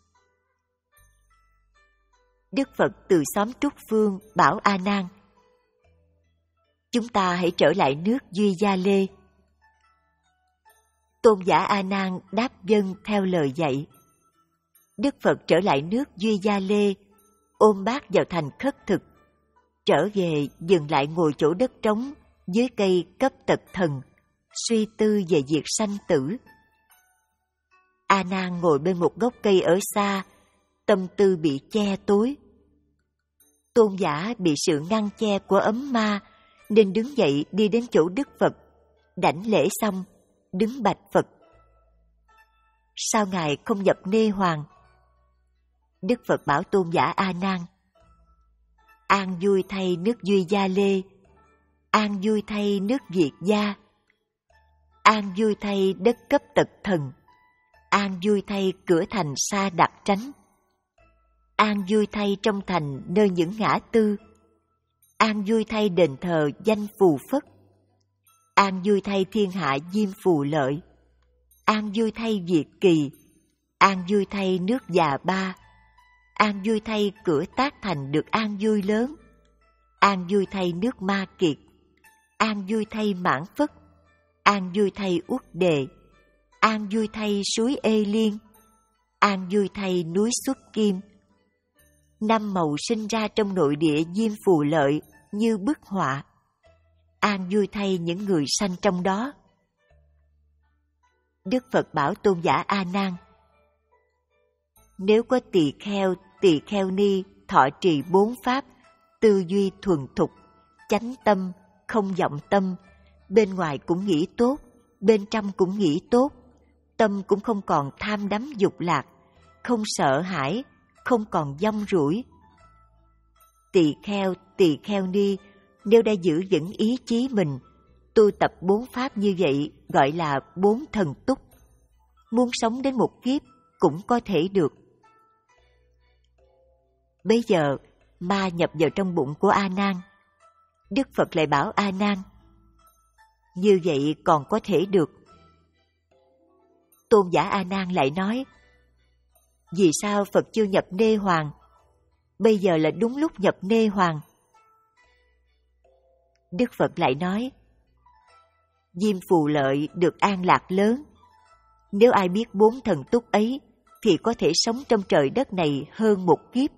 Đức Phật từ xóm Trúc Phương bảo A Nan, chúng ta hãy trở lại nước Duy Gia Lê. Tôn giả A Nan đáp vâng theo lời dạy. Đức Phật trở lại nước Duy Gia Lê, ôm bát vào thành khất thực, trở về dừng lại ngồi chỗ đất trống dưới cây cấp tật thần, suy tư về việc sanh tử. A Nan ngồi bên một gốc cây ở xa, tâm tư bị che tối. Tôn giả bị sự ngăn che của ấm ma, nên đứng dậy đi đến chỗ Đức Phật, đảnh lễ xong, đứng bạch Phật. Sao ngài không nhập nê hoàng? Đức Phật bảo Tôn giả A Nan, an vui thay nước Duy Gia Lê, an vui thay nước Việt Gia, an vui thay đất cấp tật thần, an vui thay cửa thành xa đặc tránh, an vui thay trong thành nơi những ngã tư, an vui thay đền thờ danh phù phất, an vui thay thiên hạ diêm phù lợi, an vui thay Việt Kỳ, an vui thay nước Già Ba, an vui thay cửa Tác Thành được an vui lớn, an vui thay nước Ma Kiệt, an vui thay Mãn Phất, an vui thay Uất Đề, an vui thay suối Ê Liên, an vui thay núi Xuất Kim. Năm màu sinh ra trong nội địa diêm phù lợi như bức họa, an vui thay những người sanh trong đó. Đức Phật bảo Tôn giả A Nan, nếu có tỳ kheo, tỳ kheo ni thọ trì bốn pháp, tư duy thuần thục, chánh tâm, không vọng tâm, bên ngoài cũng nghĩ tốt, bên trong cũng nghĩ tốt, tâm cũng không còn tham đắm dục lạc, không sợ hãi, không còn dông rủi. Tỳ kheo, tỳ kheo ni nếu đã giữ vững ý chí mình, tu tập bốn pháp như vậy gọi là bốn thần túc. muốn sống đến một kiếp cũng có thể được. Bây giờ, ma nhập vào trong bụng của A Nan. Đức Phật lại bảo A Nan, như vậy còn có thể được. Tôn giả A Nan lại nói, vì sao Phật chưa nhập Nê Hoàng? Bây giờ là đúng lúc nhập Nê Hoàng. Đức Phật lại nói, Diêm Phù Lợi được an lạc lớn. Nếu ai biết bốn thần túc ấy, thì có thể sống trong trời đất này hơn một kiếp.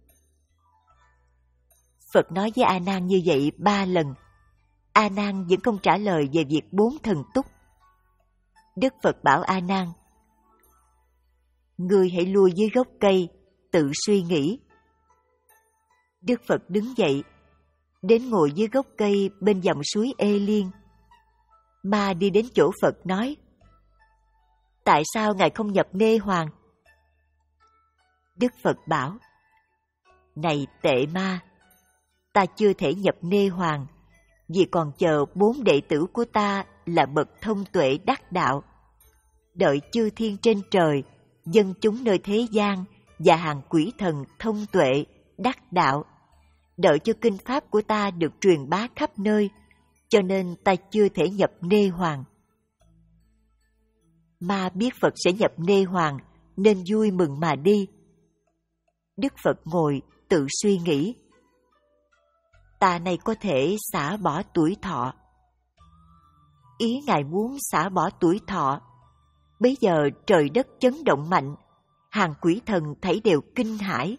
Phật nói với A Nan như vậy ba lần. A Nan vẫn không trả lời về việc bốn thần túc. Đức Phật bảo A Nan, ngươi hãy lui dưới gốc cây, tự suy nghĩ. Đức Phật đứng dậy, đến ngồi dưới gốc cây bên dòng suối Ê Liên. Ma đi đến chỗ Phật nói, tại sao Ngài không nhập Nê Hoàng? Đức Phật bảo, này tệ ma, ta chưa thể nhập Nê Hoàng, vì còn chờ bốn đệ tử của ta là bậc thông tuệ đắc đạo. Đợi chư thiên trên trời, dân chúng nơi thế gian và hàng quỷ thần thông tuệ đắc đạo, đợi cho kinh pháp của ta được truyền bá khắp nơi, cho nên ta chưa thể nhập Nê Hoàng. Ma biết Phật sẽ nhập Nê Hoàng nên vui mừng mà đi. Đức Phật ngồi tự suy nghĩ, ta này có thể xả bỏ tuổi thọ. Ý Ngài muốn xả bỏ tuổi thọ. Bây giờ trời đất chấn động mạnh, hàng quỷ thần thấy đều kinh hãi.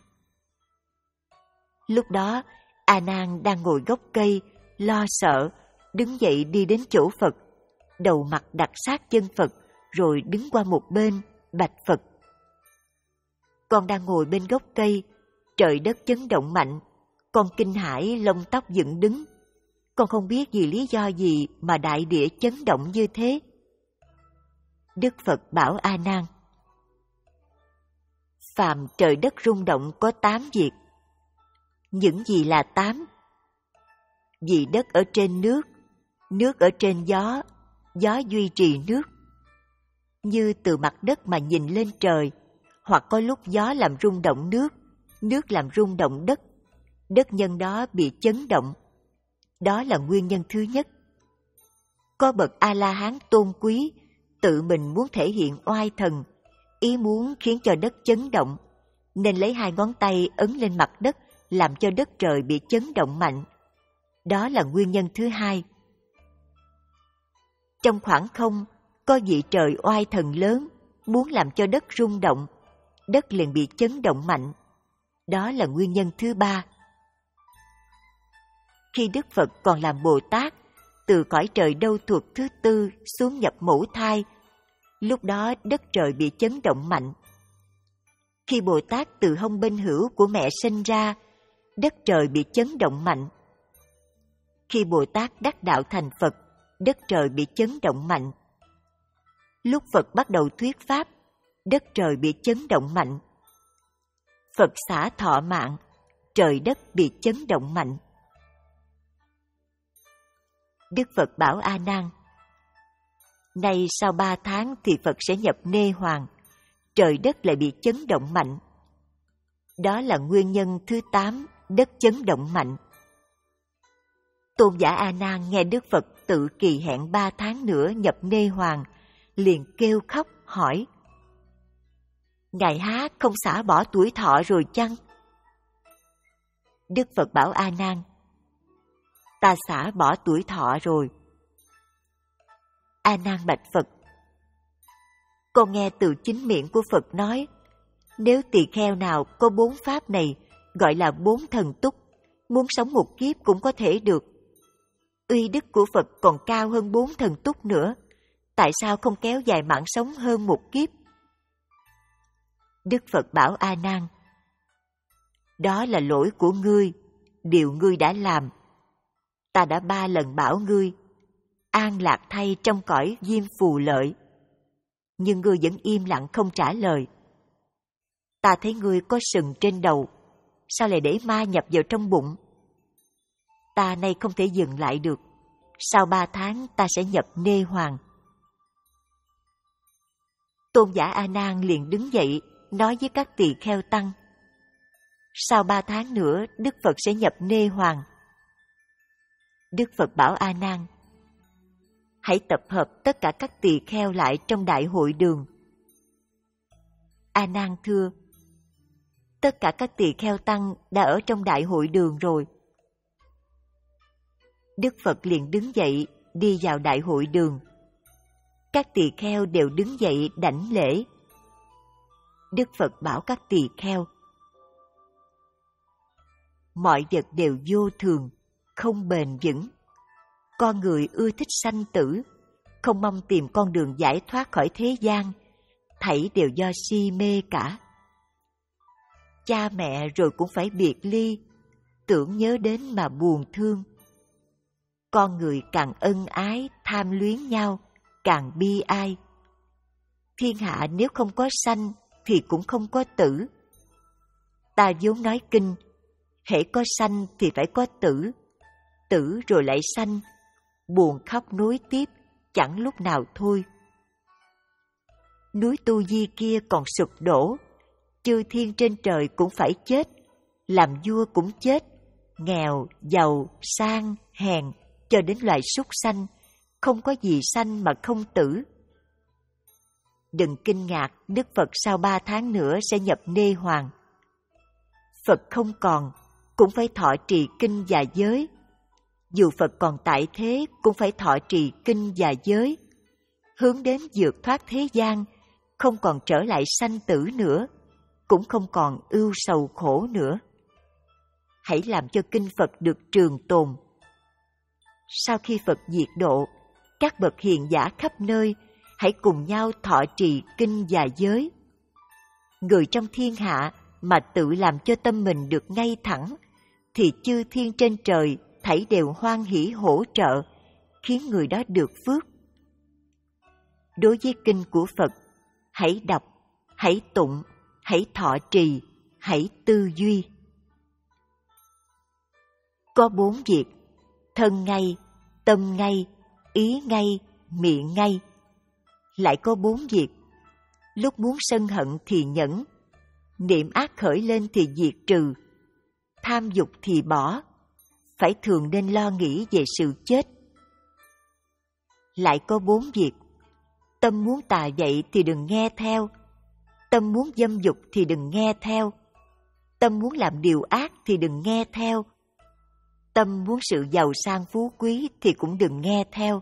Lúc đó, A Nan đang ngồi gốc cây, lo sợ, đứng dậy đi đến chỗ Phật, đầu mặt đặt sát chân Phật, rồi đứng qua một bên, bạch Phật. Con đang ngồi bên gốc cây, trời đất chấn động mạnh, con kinh hãi lông tóc dựng đứng. Con không biết vì lý do gì mà đại địa chấn động như thế. Đức Phật bảo A Nan, phàm trời đất rung động có tám việc. Những gì là tám? Vì đất ở trên nước, nước ở trên gió, gió duy trì nước. Như từ mặt đất mà nhìn lên trời, hoặc có lúc gió làm rung động nước, nước làm rung động đất, đất nhân đó bị chấn động. Đó là nguyên nhân thứ nhất. Có bậc A-la-hán tôn quý, tự mình muốn thể hiện oai thần, ý muốn khiến cho đất chấn động, nên lấy hai ngón tay ấn lên mặt đất làm cho đất trời bị chấn động mạnh. Đó là nguyên nhân thứ hai. Trong khoảng không, có vị trời oai thần lớn, muốn làm cho đất rung động, đất liền bị chấn động mạnh. Đó là nguyên nhân thứ ba. Khi Đức Phật còn làm Bồ Tát, từ cõi trời Đâu Thuộc thứ tư xuống nhập mẫu thai, lúc đó đất trời bị chấn động mạnh. Khi Bồ Tát từ hông bên hữu của mẹ sinh ra, đất trời bị chấn động mạnh. Khi Bồ Tát đắc đạo thành Phật, đất trời bị chấn động mạnh. Lúc Phật bắt đầu thuyết pháp, đất trời bị chấn động mạnh. Phật xả thọ mạng, trời đất bị chấn động mạnh. Đức Phật bảo A Nan, nay sau ba tháng thì Phật sẽ nhập Nê Hoàng, trời đất lại bị chấn động mạnh. Đó là nguyên nhân thứ tám, đất chấn động mạnh. Tôn giả A Nan nghe Đức Phật tự kỳ hẹn ba tháng nữa nhập Nê Hoàng, liền kêu khóc hỏi, Ngài há không xả bỏ tuổi thọ rồi chăng? Đức Phật bảo A Nan, ta xả bỏ tuổi thọ rồi. A Nan bạch Phật, con nghe từ chính miệng của Phật nói, nếu tỳ kheo nào có bốn pháp này, gọi là bốn thần túc, muốn sống một kiếp cũng có thể được. Uy đức của Phật còn cao hơn bốn thần túc nữa, tại sao không kéo dài mạng sống hơn một kiếp? Đức Phật bảo A Nan, đó là lỗi của ngươi, điều ngươi đã làm. Ta đã ba lần bảo ngươi, an lạc thay trong cõi Diêm Phù Lợi, nhưng ngươi vẫn im lặng không trả lời. Ta thấy ngươi có sừng trên đầu, sao lại để ma nhập vào trong bụng? Ta nay không thể dừng lại được, sau ba tháng ta sẽ nhập Nê Hoàng. Tôn giả A Nan liền đứng dậy nói với các tỳ kheo tăng: sau ba tháng nữa Đức Phật sẽ nhập Nê Hoàng. Đức Phật bảo A Nan: hãy tập hợp tất cả các tỳ kheo lại trong đại hội đường. A Nan thưa: tất cả các tỳ kheo tăng đã ở trong đại hội đường rồi. Đức Phật liền đứng dậy đi vào đại hội đường. Các tỳ kheo đều đứng dậy đảnh lễ. Đức Phật bảo các tỳ kheo: mọi vật đều vô thường, không bền vững. Con người ưa thích sanh tử, không mong tìm con đường giải thoát khỏi thế gian, thảy đều do si mê cả. Cha mẹ rồi cũng phải biệt ly, tưởng nhớ đến mà buồn thương. Con người càng ân ái, tham luyến nhau, càng bi ai. Thiên hạ nếu không có sanh thì cũng không có tử. Ta vốn nói kinh, hễ có sanh thì phải có tử, tử rồi lại sanh, buồn khóc nối tiếp, chẳng lúc nào thôi. Núi Tu Di kia còn sụp đổ, chư thiên trên trời cũng phải chết, làm vua cũng chết, nghèo, giàu, sang, hèn, cho đến loài súc sanh, không có gì sanh mà không tử. Đừng kinh ngạc, Đức Phật sau ba tháng nữa sẽ nhập Nê Hoàng. Phật không còn, cũng phải thọ trì kinh và giới. Dù Phật còn tại thế, cũng phải thọ trì kinh và giới, hướng đến vượt thoát thế gian, không còn trở lại sanh tử nữa, cũng không còn ưu sầu khổ nữa. Hãy làm cho kinh Phật được trường tồn. Sau khi Phật diệt độ, các bậc hiền giả khắp nơi hãy cùng nhau thọ trì kinh và giới. Người trong thiên hạ mà tự làm cho tâm mình được ngay thẳng, thì chư thiên trên trời thảy đều hoan hỷ hỗ trợ, khiến người đó được phước. Đối với kinh của Phật, hãy đọc, hãy tụng, hãy thọ trì, hãy tư duy. Có bốn việc: thân ngay, tâm ngay, ý ngay, miệng ngay. Lại có bốn việc: lúc muốn sân hận thì nhẫn, niệm ác khởi lên thì diệt trừ, tham dục thì bỏ, phải thường nên lo nghĩ về sự chết. Lại có bốn việc: tâm muốn tà dậy thì đừng nghe theo, tâm muốn dâm dục thì đừng nghe theo, tâm muốn làm điều ác thì đừng nghe theo, tâm muốn sự giàu sang phú quý thì cũng đừng nghe theo.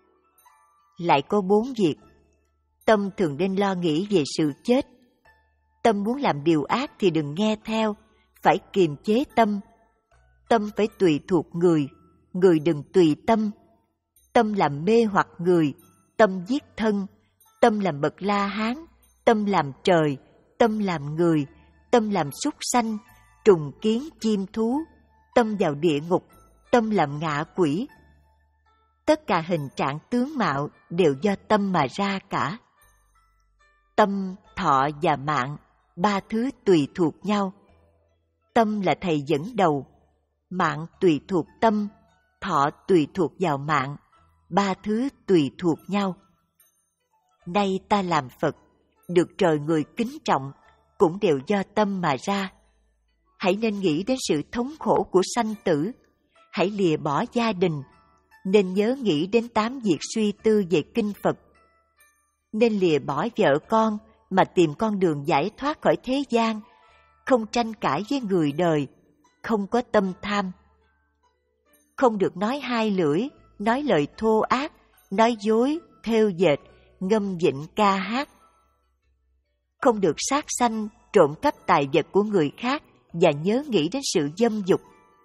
Lại có bốn việc: tâm thường nên lo nghĩ về sự chết, tâm muốn làm điều ác thì đừng nghe theo, phải kiềm chế tâm, tâm phải tùy thuộc người, người đừng tùy tâm, tâm làm mê hoặc người, tâm giết thân, tâm làm bậc La Hán, tâm làm trời, tâm làm người, tâm làm súc sanh, trùng kiến chim thú, tâm vào địa ngục, tâm làm ngạ quỷ. Tất cả hình trạng tướng mạo đều do tâm mà ra cả. Tâm, thọ và mạng, ba thứ tùy thuộc nhau. Tâm là thầy dẫn đầu, mạng tùy thuộc tâm, thọ tùy thuộc vào mạng, ba thứ tùy thuộc nhau. Nay ta làm Phật, được trời người kính trọng, cũng đều do tâm mà ra. Hãy nên nghĩ đến sự thống khổ của sanh tử, hãy lìa bỏ gia đình, nên nhớ nghĩ đến tám việc suy tư về kinh Phật. Nên lìa bỏ vợ con mà tìm con đường giải thoát khỏi thế gian, không tranh cãi với người đời, không có tâm tham. Không được nói hai lưỡi, nói lời thô ác, nói dối, thêu dệt, ngâm vịnh ca hát. Không được sát sanh, trộm cắp tài vật của người khác và nhớ nghĩ đến sự dâm dục.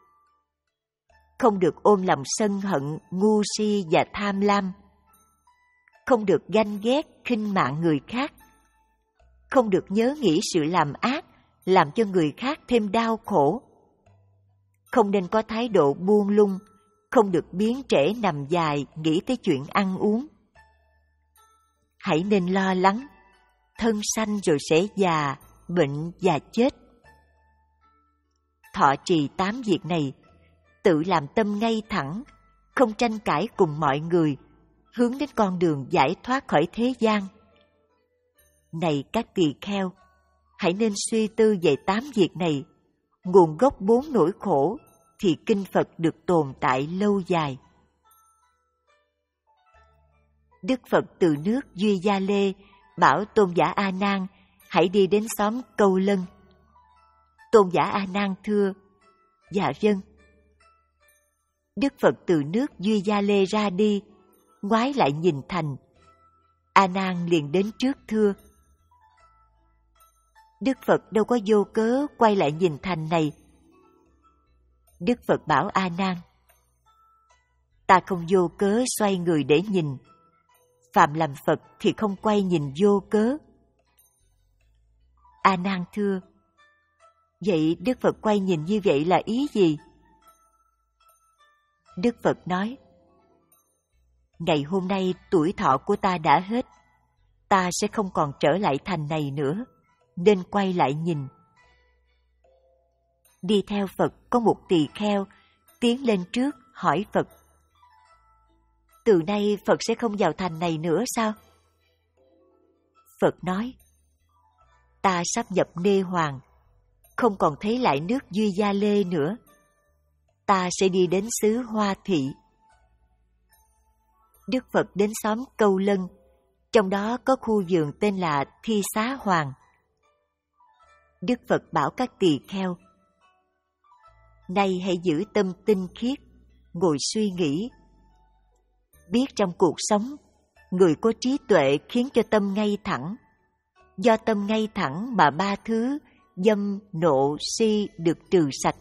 Không được ôm lòng sân hận, ngu si và tham lam. Không được ganh ghét, khinh mạng người khác. Không được nhớ nghĩ sự làm ác, làm cho người khác thêm đau khổ. Không nên có thái độ buông lung, không được biến trễ nằm dài nghĩ tới chuyện ăn uống. Hãy nên lo lắng, thân sanh rồi sẽ già, bệnh và chết. Thọ trì tám việc này, tự làm tâm ngay thẳng, không tranh cãi cùng mọi người, hướng đến con đường giải thoát khỏi thế gian. Này các tỳ kheo, hãy nên suy tư về tám việc này, nguồn gốc bốn nỗi khổ, thì kinh Phật được tồn tại lâu dài. Đức Phật từ nước Duy Gia Lê bảo Tôn giả A Nan hãy đi đến xóm Câu Lân. Tôn giả A Nan thưa: Dạ vâng. Đức Phật từ nước Duy Gia Lê ra đi, ngoái lại nhìn thành. A Nan liền đến trước thưa: Đức Phật đâu có vô cớ quay lại nhìn thành này. Đức Phật bảo A Nan: Ta không vô cớ xoay người để nhìn. Phạm làm Phật thì không quay nhìn vô cớ. A Nan thưa: Vậy Đức Phật quay nhìn như vậy là ý gì? Đức Phật nói: Ngày hôm nay tuổi thọ của ta đã hết, ta sẽ không còn trở lại thành này nữa, nên quay lại nhìn. Đi theo Phật có một tỳ kheo tiến lên trước hỏi Phật: Từ nay Phật sẽ không vào thành này nữa sao? Phật nói: Ta sắp nhập Nê Hoàng, không còn thấy lại nước Duy Gia Lê nữa. Ta sẽ đi đến xứ Hoa Thị. Đức Phật đến xóm Câu Lân, trong đó có khu vườn tên là Thi Xá Hoàng. Đức Phật bảo các tỳ kheo: Nay hãy giữ tâm tinh khiết, ngồi suy nghĩ. Biết trong cuộc sống, người có trí tuệ khiến cho tâm ngay thẳng. Do tâm ngay thẳng mà ba thứ dâm, nộ, si được trừ sạch.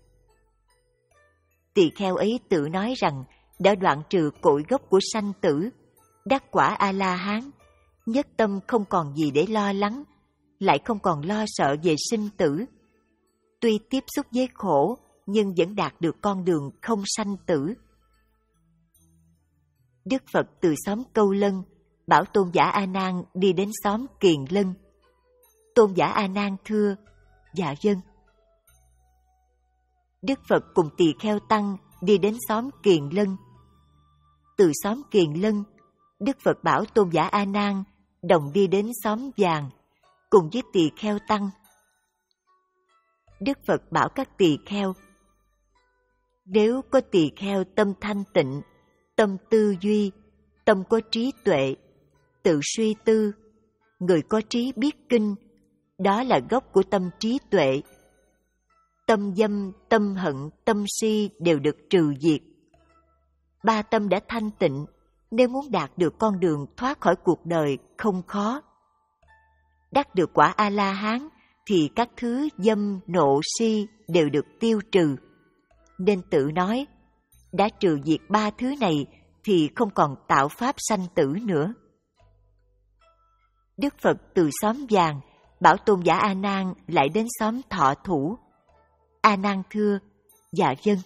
Tỳ kheo ấy tự nói rằng đã đoạn trừ cội gốc của sanh tử, đắc quả A-la-hán, nhất tâm không còn gì để lo lắng, lại không còn lo sợ về sinh tử. Tuy tiếp xúc với khổ, nhưng vẫn đạt được con đường không sanh tử. Đức Phật từ xóm Câu Lân bảo Tôn giả A Nan đi đến xóm Kiền Lân. Tôn giả A Nan thưa: Dạ vâng. Đức Phật cùng tỳ kheo tăng đi đến xóm Kiền Lân. Từ xóm Kiền Lân, Đức Phật bảo Tôn giả A Nan đồng đi đến xóm Vàng cùng với tỳ kheo tăng. Đức Phật bảo các tỳ kheo: Nếu có tỳ kheo tâm thanh tịnh, tâm tư duy, tâm có trí tuệ, tự suy tư, người có trí biết kinh, đó là gốc của tâm trí tuệ. Tâm dâm, tâm hận, tâm si đều được trừ diệt. Ba tâm đã thanh tịnh, nếu muốn đạt được con đường thoát khỏi cuộc đời không khó. Đắc được quả A-la-hán thì các thứ dâm, nộ, si đều được tiêu trừ. Nên tự nói, đã trừ diệt ba thứ này thì không còn tạo pháp sanh tử nữa. Đức Phật từ xóm Vàng bảo Tôn giả A Nan lại đến xóm Thọ Thủ. A Nan thưa: Dạ vâng.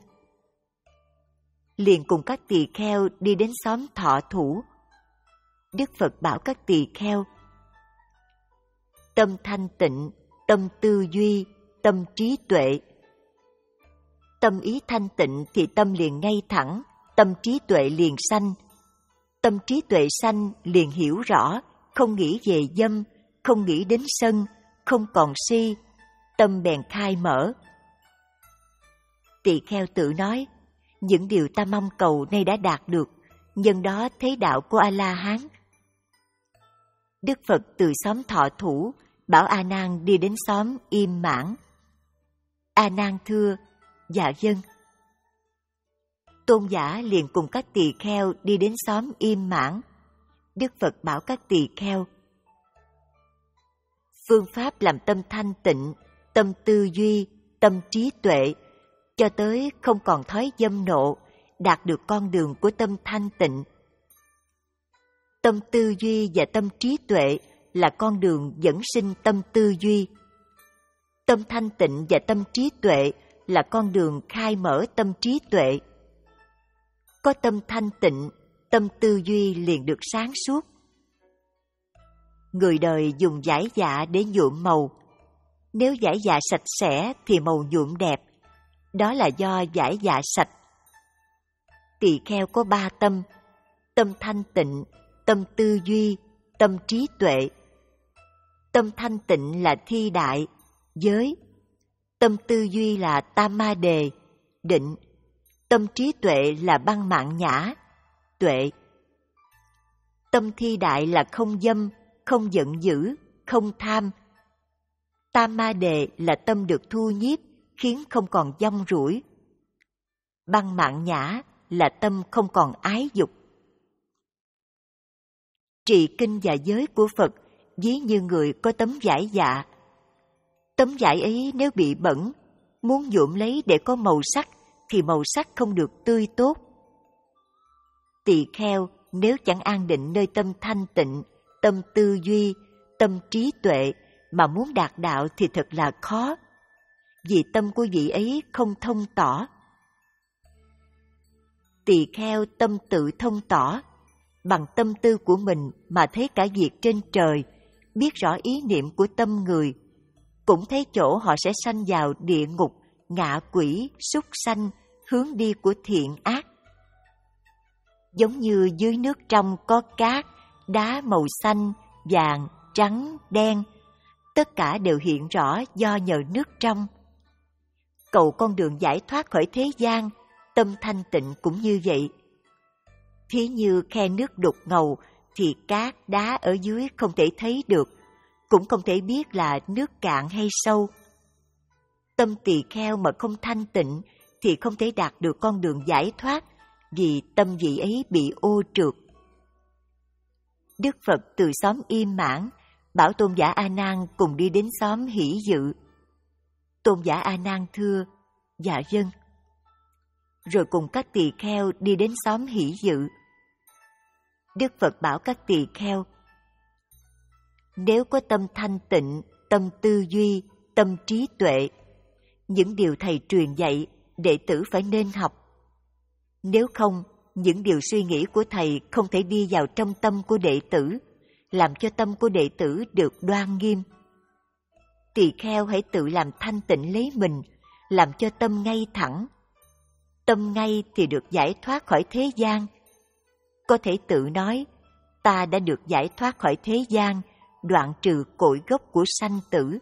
Liền cùng các tỳ kheo đi đến xóm Thọ Thủ. Đức Phật bảo các tỳ kheo: Tâm thanh tịnh, tâm tư duy, tâm trí tuệ. Tâm ý thanh tịnh thì tâm liền ngay thẳng, tâm trí tuệ liền sanh. Tâm trí tuệ sanh liền hiểu rõ, không nghĩ về dâm, không nghĩ đến sân, không còn si, tâm bèn khai mở. Tỳ kheo tự nói: Những điều ta mong cầu nay đã đạt được, nhân đó thấy đạo của A-la-hán. Đức Phật từ xóm Thọ Thủ bảo A Nan đi đến xóm Im Mãn. A Nan thưa: Dạ vâng. Tôn giả liền cùng các tỳ kheo đi đến xóm Im Mãn. Đức Phật bảo các tỳ kheo: Phương pháp làm tâm thanh tịnh, tâm tư duy, tâm trí tuệ, cho tới không còn thói dâm nộ, đạt được con đường của tâm thanh tịnh. Tâm tư duy và tâm trí tuệ là con đường dẫn sinh tâm tư duy. Tâm thanh tịnh và tâm trí tuệ là con đường khai mở tâm trí tuệ. Có tâm thanh tịnh, tâm tư duy liền được sáng suốt. Người đời dùng vải dạ để nhuộm màu. Nếu vải dạ sạch sẽ thì màu nhuộm đẹp. Đó là do vải dạ sạch. Tỳ kheo có ba tâm: tâm thanh tịnh, tâm tư duy, tâm trí tuệ. Tâm thanh tịnh là thi đại, giới. Tâm tư duy là tam ma đề, định. Tâm trí tuệ là băng mạng nhã, tuệ. Tâm thi đại là không dâm, không giận dữ, không tham. Tam ma đề là tâm được thu nhiếp, khiến không còn dông rủi. Băng mạng nhã là tâm không còn ái dục. Trì kinh và giới của Phật ví như người có tấm vải dạ. Tấm vải ấy nếu bị bẩn, muốn nhuộm lấy để có màu sắc thì màu sắc không được tươi tốt. Tỳ kheo nếu chẳng an định nơi tâm thanh tịnh, tâm tư duy, tâm trí tuệ mà muốn đạt đạo thì thật là khó, vì tâm của vị ấy không thông tỏ. Tỳ kheo tâm tự thông tỏ, bằng tâm tư của mình mà thấy cả việc trên trời, biết rõ ý niệm của tâm người, cũng thấy chỗ họ sẽ sanh vào địa ngục, ngạ quỷ, súc sanh, hướng đi của thiện ác. Giống như dưới nước trong có cát, đá màu xanh, vàng, trắng, đen, tất cả đều hiện rõ do nhờ nước trong. Cầu con đường giải thoát khỏi thế gian, tâm thanh tịnh cũng như vậy. Thí như khe nước đục ngầu thì cát, đá ở dưới không thể thấy được, cũng không thể biết là nước cạn hay sâu. Tâm tỳ kheo mà không thanh tịnh thì không thể đạt được con đường giải thoát, vì tâm vị ấy bị ô trượt. Đức Phật từ xóm Im Mãn bảo Tôn giả A Nan cùng đi đến xóm Hỷ Dự. Tôn giả A Nan thưa: dạ vâng. Rồi cùng các tỳ kheo đi đến xóm Hỷ Dự. Đức Phật bảo các tỳ kheo: nếu có tâm thanh tịnh, tâm tư duy, tâm trí tuệ, những điều thầy truyền dạy đệ tử phải nên học. Nếu không, những điều suy nghĩ của thầy không thể đi vào trong tâm của đệ tử, làm cho tâm của đệ tử được đoan nghiêm. Tỳ kheo hãy tự làm thanh tịnh lấy mình, làm cho tâm ngay thẳng. Tâm ngay thì được giải thoát khỏi thế gian. Có thể tự nói, ta đã được giải thoát khỏi thế gian, đoạn trừ cội gốc của sanh tử.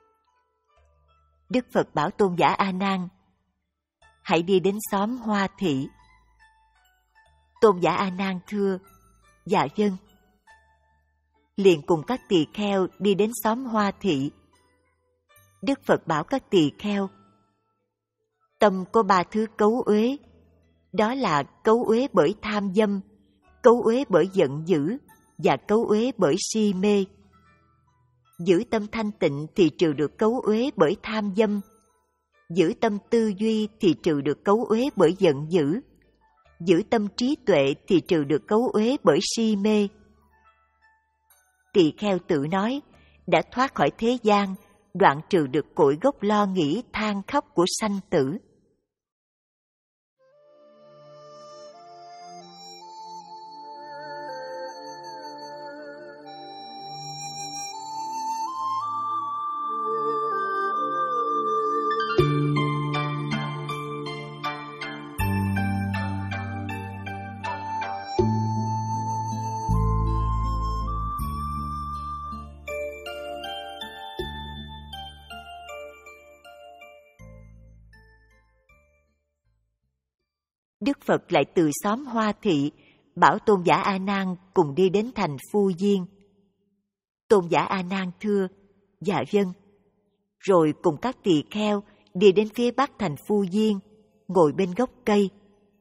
Đức Phật bảo Tôn giả A Nan: hãy đi đến xóm Hoa Thị. Tôn giả A Nan thưa: dạ vâng. Liền cùng các tỳ kheo đi đến xóm Hoa Thị. Đức Phật bảo các tỳ kheo: tâm có ba thứ cấu uế, đó là cấu uế bởi tham dâm, cấu uế bởi giận dữ và cấu uế bởi si mê. Giữ tâm thanh tịnh thì trừ được cấu uế bởi tham dâm, giữ tâm tư duy thì trừ được cấu uế bởi giận dữ, giữ tâm trí tuệ thì trừ được cấu uế bởi si mê. Tỳ kheo tự nói, đã thoát khỏi thế gian, đoạn trừ được cội gốc lo nghĩ than khóc của sanh tử. Đức Phật lại từ xóm Hoa Thị bảo Tôn giả A Nan cùng đi đến thành Phu Diên. Tôn giả A Nan thưa: dạ vâng. Rồi cùng các tỳ kheo đi đến phía bắc thành Phu Diên, ngồi bên gốc cây.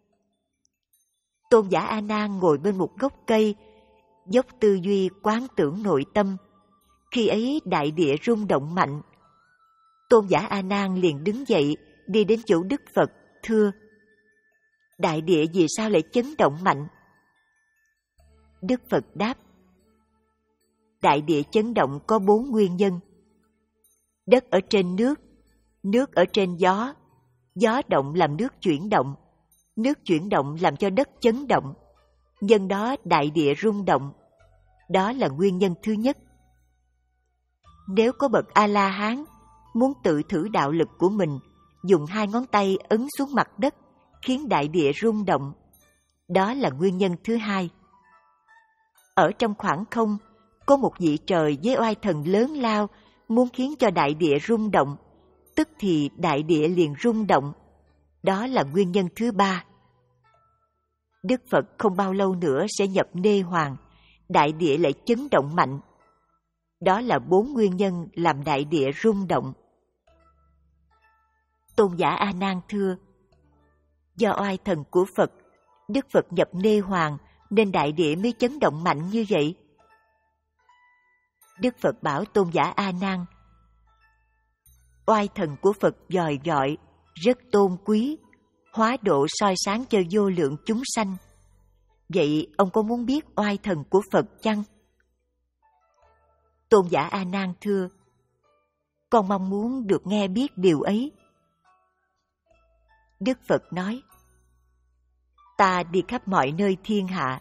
Tôn giả A Nan ngồi bên một gốc cây, dốc tư duy quán tưởng nội tâm. Khi ấy đại địa rung động mạnh. Tôn giả A Nan liền đứng dậy đi đến chỗ Đức Phật, thưa: đại địa vì sao lại chấn động mạnh? Đức Phật đáp: đại địa chấn động có bốn nguyên nhân. Đất ở trên nước, nước ở trên gió, gió động làm nước chuyển động, nước chuyển động làm cho đất chấn động, nhân đó đại địa rung động. Đó là nguyên nhân thứ nhất. Nếu có bậc A-la-hán muốn tự thử đạo lực của mình, dùng hai ngón tay ấn xuống mặt đất, khiến đại địa rung động. Đó là nguyên nhân thứ hai. Ở trong khoảng không, có một vị trời với oai thần lớn lao muốn khiến cho đại địa rung động, tức thì đại địa liền rung động. Đó là nguyên nhân thứ ba. Đức Phật không bao lâu nữa sẽ nhập Nê Hoàng, đại địa lại chấn động mạnh. Đó là bốn nguyên nhân làm đại địa rung động. Tôn giả A Nan thưa: do oai thần của Phật, Đức Phật nhập Nê Hoàng nên đại địa mới chấn động mạnh như vậy. Đức Phật bảo Tôn giả A Nan: oai thần của Phật dòi dọi, rất tôn quý, hóa độ soi sáng cho vô lượng chúng sanh. Vậy ông có muốn biết oai thần của Phật chăng? Tôn giả A Nan thưa: con mong muốn được nghe biết điều ấy. Đức Phật nói: ta đi khắp mọi nơi thiên hạ.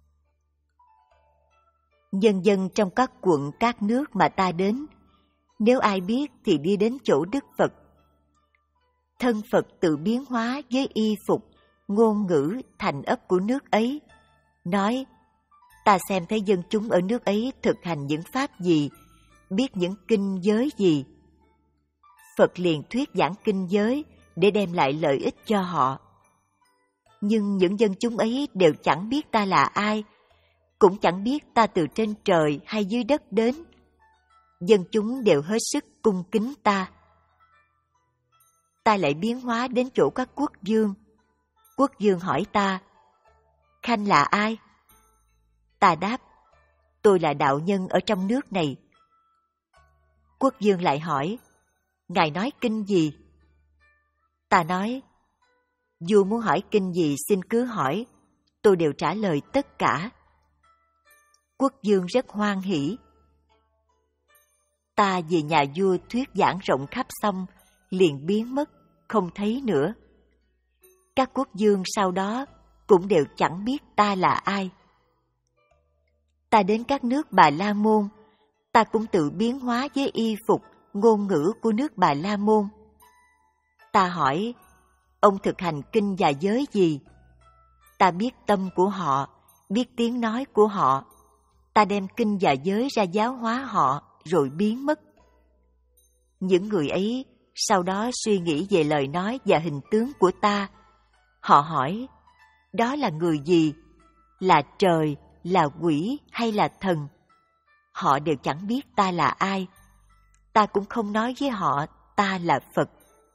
Nhân dân trong các quận các nước mà ta đến, nếu ai biết thì đi đến chỗ Đức Phật. Thân Phật tự biến hóa với y phục, ngôn ngữ, thành ấp của nước ấy, nói: ta xem thấy dân chúng ở nước ấy thực hành những pháp gì, biết những kinh giới gì. Phật liền thuyết giảng kinh giới để đem lại lợi ích cho họ. Nhưng những dân chúng ấy đều chẳng biết ta là ai, cũng chẳng biết ta từ trên trời hay dưới đất đến. Dân chúng đều hết sức cung kính ta. Ta lại biến hóa đến chỗ các quốc vương. Quốc vương hỏi ta: Khanh là ai? Ta đáp: tôi là đạo nhân ở trong nước này. Quốc vương lại hỏi: ngài nói kinh gì? Ta nói: vua muốn hỏi kinh gì xin cứ hỏi, tôi đều trả lời tất cả. Quốc vương rất hoan hỉ. Ta về nhà vua thuyết giảng rộng khắp xong, liền biến mất, không thấy nữa. Các quốc vương sau đó cũng đều chẳng biết ta là ai. Ta đến các nước Bà La Môn, ta cũng tự biến hóa với y phục, ngôn ngữ của nước Bà La Môn. Ta hỏi: ông thực hành kinh và giới gì? Ta biết tâm của họ, biết tiếng nói của họ. Ta đem kinh và giới ra giáo hóa họ, rồi biến mất. Những người ấy sau đó suy nghĩ về lời nói và hình tướng của ta. Họ hỏi: đó là người gì? Là trời, là quỷ hay là thần? Họ đều chẳng biết ta là ai. Ta cũng không nói với họ ta là Phật.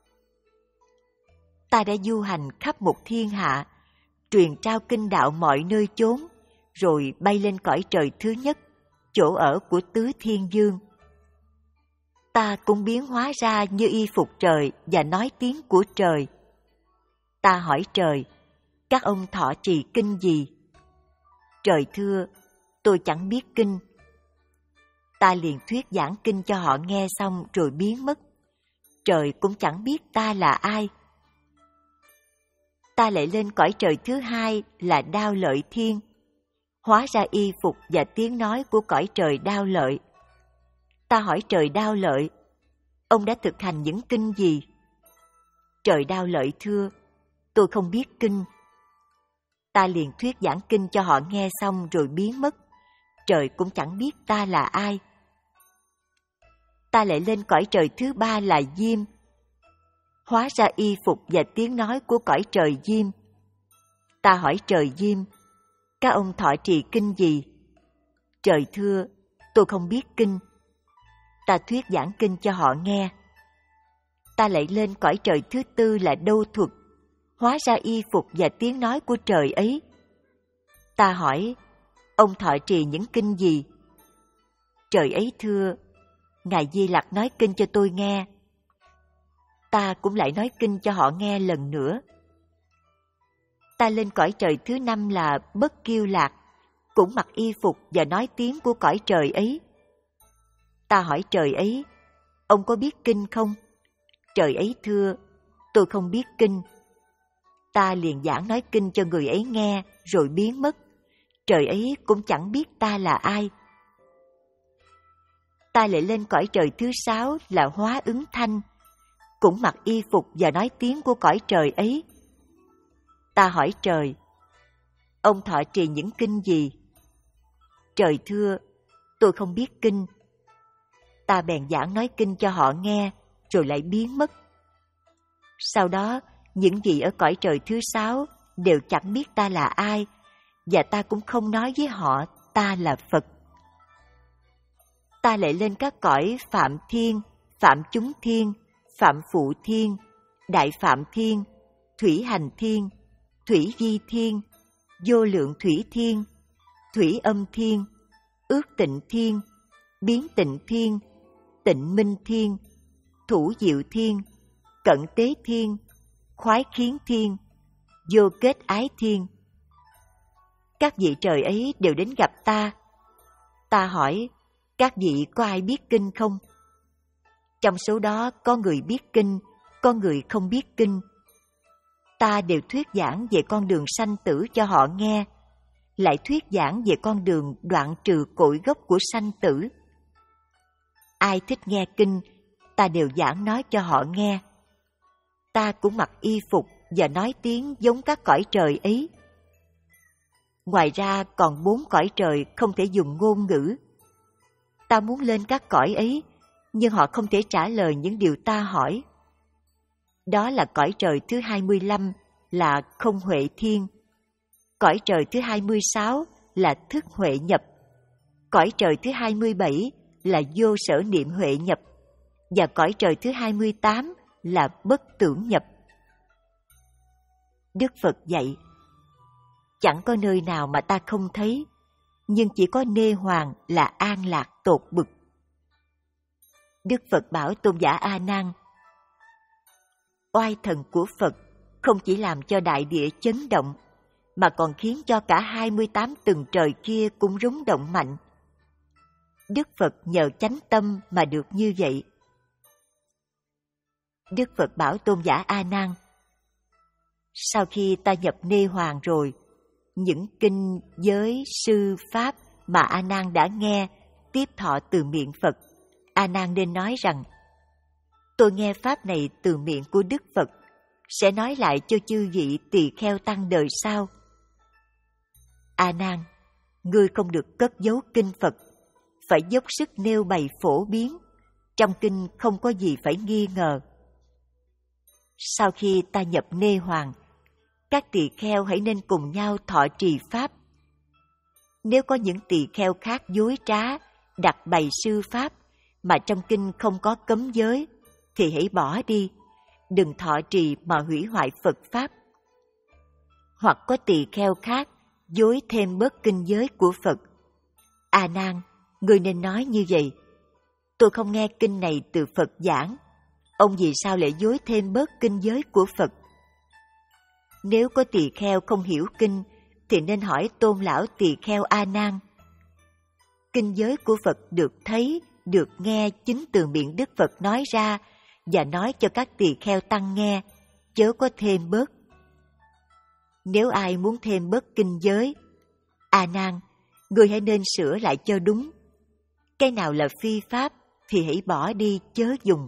Ta đã du hành khắp một thiên hạ, truyền trao kinh đạo mọi nơi chốn, rồi bay lên cõi trời thứ nhất, chỗ ở của tứ thiên vương. Ta cũng biến hóa ra như y phục trời và nói tiếng của trời. Ta hỏi trời: các ông thọ trì kinh gì? Trời thưa: tôi chẳng biết kinh. Ta liền thuyết giảng kinh cho họ nghe xong rồi biến mất. Trời cũng chẳng biết ta là ai. Ta lại lên cõi trời thứ hai là Đao Lợi Thiên, hóa ra y phục và tiếng nói của cõi trời Đao Lợi. Ta hỏi trời Đao Lợi: ông đã thực hành những kinh gì? Trời Đao Lợi thưa: tôi không biết kinh. Ta liền thuyết giảng kinh cho họ nghe xong rồi biến mất. Trời cũng chẳng biết ta là ai. Ta lại lên cõi trời thứ ba là Diêm, hóa ra y phục và tiếng nói của cõi trời Diêm. Ta hỏi trời Diêm: các ông thọ trì kinh gì? Trời thưa: tôi không biết kinh. Ta thuyết giảng kinh cho họ nghe. Ta lại lên cõi trời thứ tư là Đâu Thuật, hóa ra y phục và tiếng nói của trời ấy. Ta hỏi: ông thọ trì những kinh gì? Trời ấy thưa: Ngài Di Lặc nói kinh cho tôi nghe. Ta cũng lại nói kinh cho họ nghe lần nữa. Ta lên cõi trời thứ năm là Bất Kiêu Lạc, cũng mặc y phục và nói tiếng của cõi trời ấy. Ta hỏi trời ấy: ông có biết kinh không? Trời ấy thưa: tôi không biết kinh. Ta liền giảng nói kinh cho người ấy nghe rồi biến mất. Trời ấy cũng chẳng biết ta là ai. Ta lại lên cõi trời thứ sáu là Hóa Ứng Thanh, cũng mặc y phục và nói tiếng của cõi trời ấy. Ta hỏi trời: ông thọ trì những kinh gì? Trời thưa: tôi không biết kinh. Ta bèn giảng nói kinh cho họ nghe, rồi lại biến mất. Sau đó, những vị ở cõi trời thứ sáu đều chẳng biết ta là ai, và ta cũng không nói với họ ta là Phật. Ta lại lên các cõi Phạm Thiên, Phạm Chúng Thiên, Phạm Phụ Thiên, Đại Phạm Thiên, Thủy Hành Thiên, Thủy Vi Thiên, Vô Lượng Thủy Thiên, Thủy Âm Thiên, Ước Tịnh Thiên, Biến Tịnh Thiên, Tịnh Minh Thiên, Thủ Diệu Thiên, Cận Tế Thiên, Khoái Khiến Thiên, Vô Kết Ái Thiên. Các vị trời ấy đều đến gặp ta. Ta hỏi, các vị có ai biết kinh không? Trong số đó có người biết kinh, có người không biết kinh. Ta đều thuyết giảng về con đường sanh tử cho họ nghe, lại thuyết giảng về con đường đoạn trừ cội gốc của sanh tử. Ai thích nghe kinh, ta đều giảng nói cho họ nghe. Ta cũng mặc y phục và nói tiếng giống các cõi trời ấy. Ngoài ra còn bốn cõi trời không thể dùng ngôn ngữ. Ta muốn lên các cõi ấy, nhưng họ không thể trả lời những điều ta hỏi. Đó là cõi trời thứ hai mươi lăm là không huệ thiên, cõi trời thứ hai mươi sáu là thức huệ nhập, cõi trời thứ hai mươi bảy là vô sở niệm huệ nhập, và cõi trời thứ hai mươi tám là bất tưởng nhập. Đức Phật dạy, chẳng có nơi nào mà ta không thấy, nhưng chỉ có Nê Hoàng là an lạc tột bực. Đức Phật bảo tôn giả A Nan, oai thần của Phật không chỉ làm cho đại địa chấn động, mà còn khiến cho cả hai mươi tám tầng trời kia cũng rung động mạnh. Đức Phật nhờ chánh tâm mà được như vậy. Đức Phật bảo tôn giả A Nan, sau khi ta nhập Nê Hoàng rồi, những kinh giới sư pháp mà A Nan đã nghe tiếp thọ từ miệng Phật, A Nan nên nói rằng, tôi nghe pháp này từ miệng của Đức Phật, sẽ nói lại cho chư vị tỳ kheo tăng đời sau. A Nan, ngươi không được cất giấu kinh Phật, phải dốc sức nêu bày phổ biến. Trong kinh không có gì phải nghi ngờ. Sau khi ta nhập Nê Hoàng, các tỳ kheo hãy nên cùng nhau thọ trì pháp. Nếu có những tỳ kheo khác dối trá, đặt bày sư pháp mà trong kinh không có cấm giới, thì hãy bỏ đi, đừng thọ trì mà hủy hoại Phật pháp. Hoặc có tỳ kheo khác dối thêm bớt kinh giới của Phật. A Nan, ngươi nên nói như vậy, tôi không nghe kinh này từ Phật giảng, ông vì sao lại dối thêm bớt kinh giới của Phật? Nếu có tỳ kheo không hiểu kinh, thì nên hỏi tôn lão tỳ kheo A Nan. Kinh giới của Phật được thấy, được nghe chính từ miệng Đức Phật nói ra, và nói cho các tỳ kheo tăng nghe, chớ có thêm bớt. Nếu ai muốn thêm bớt kinh giới, A Nan, ngươi hãy nên sửa lại cho đúng. Cái nào là phi pháp thì hãy bỏ đi chớ dùng.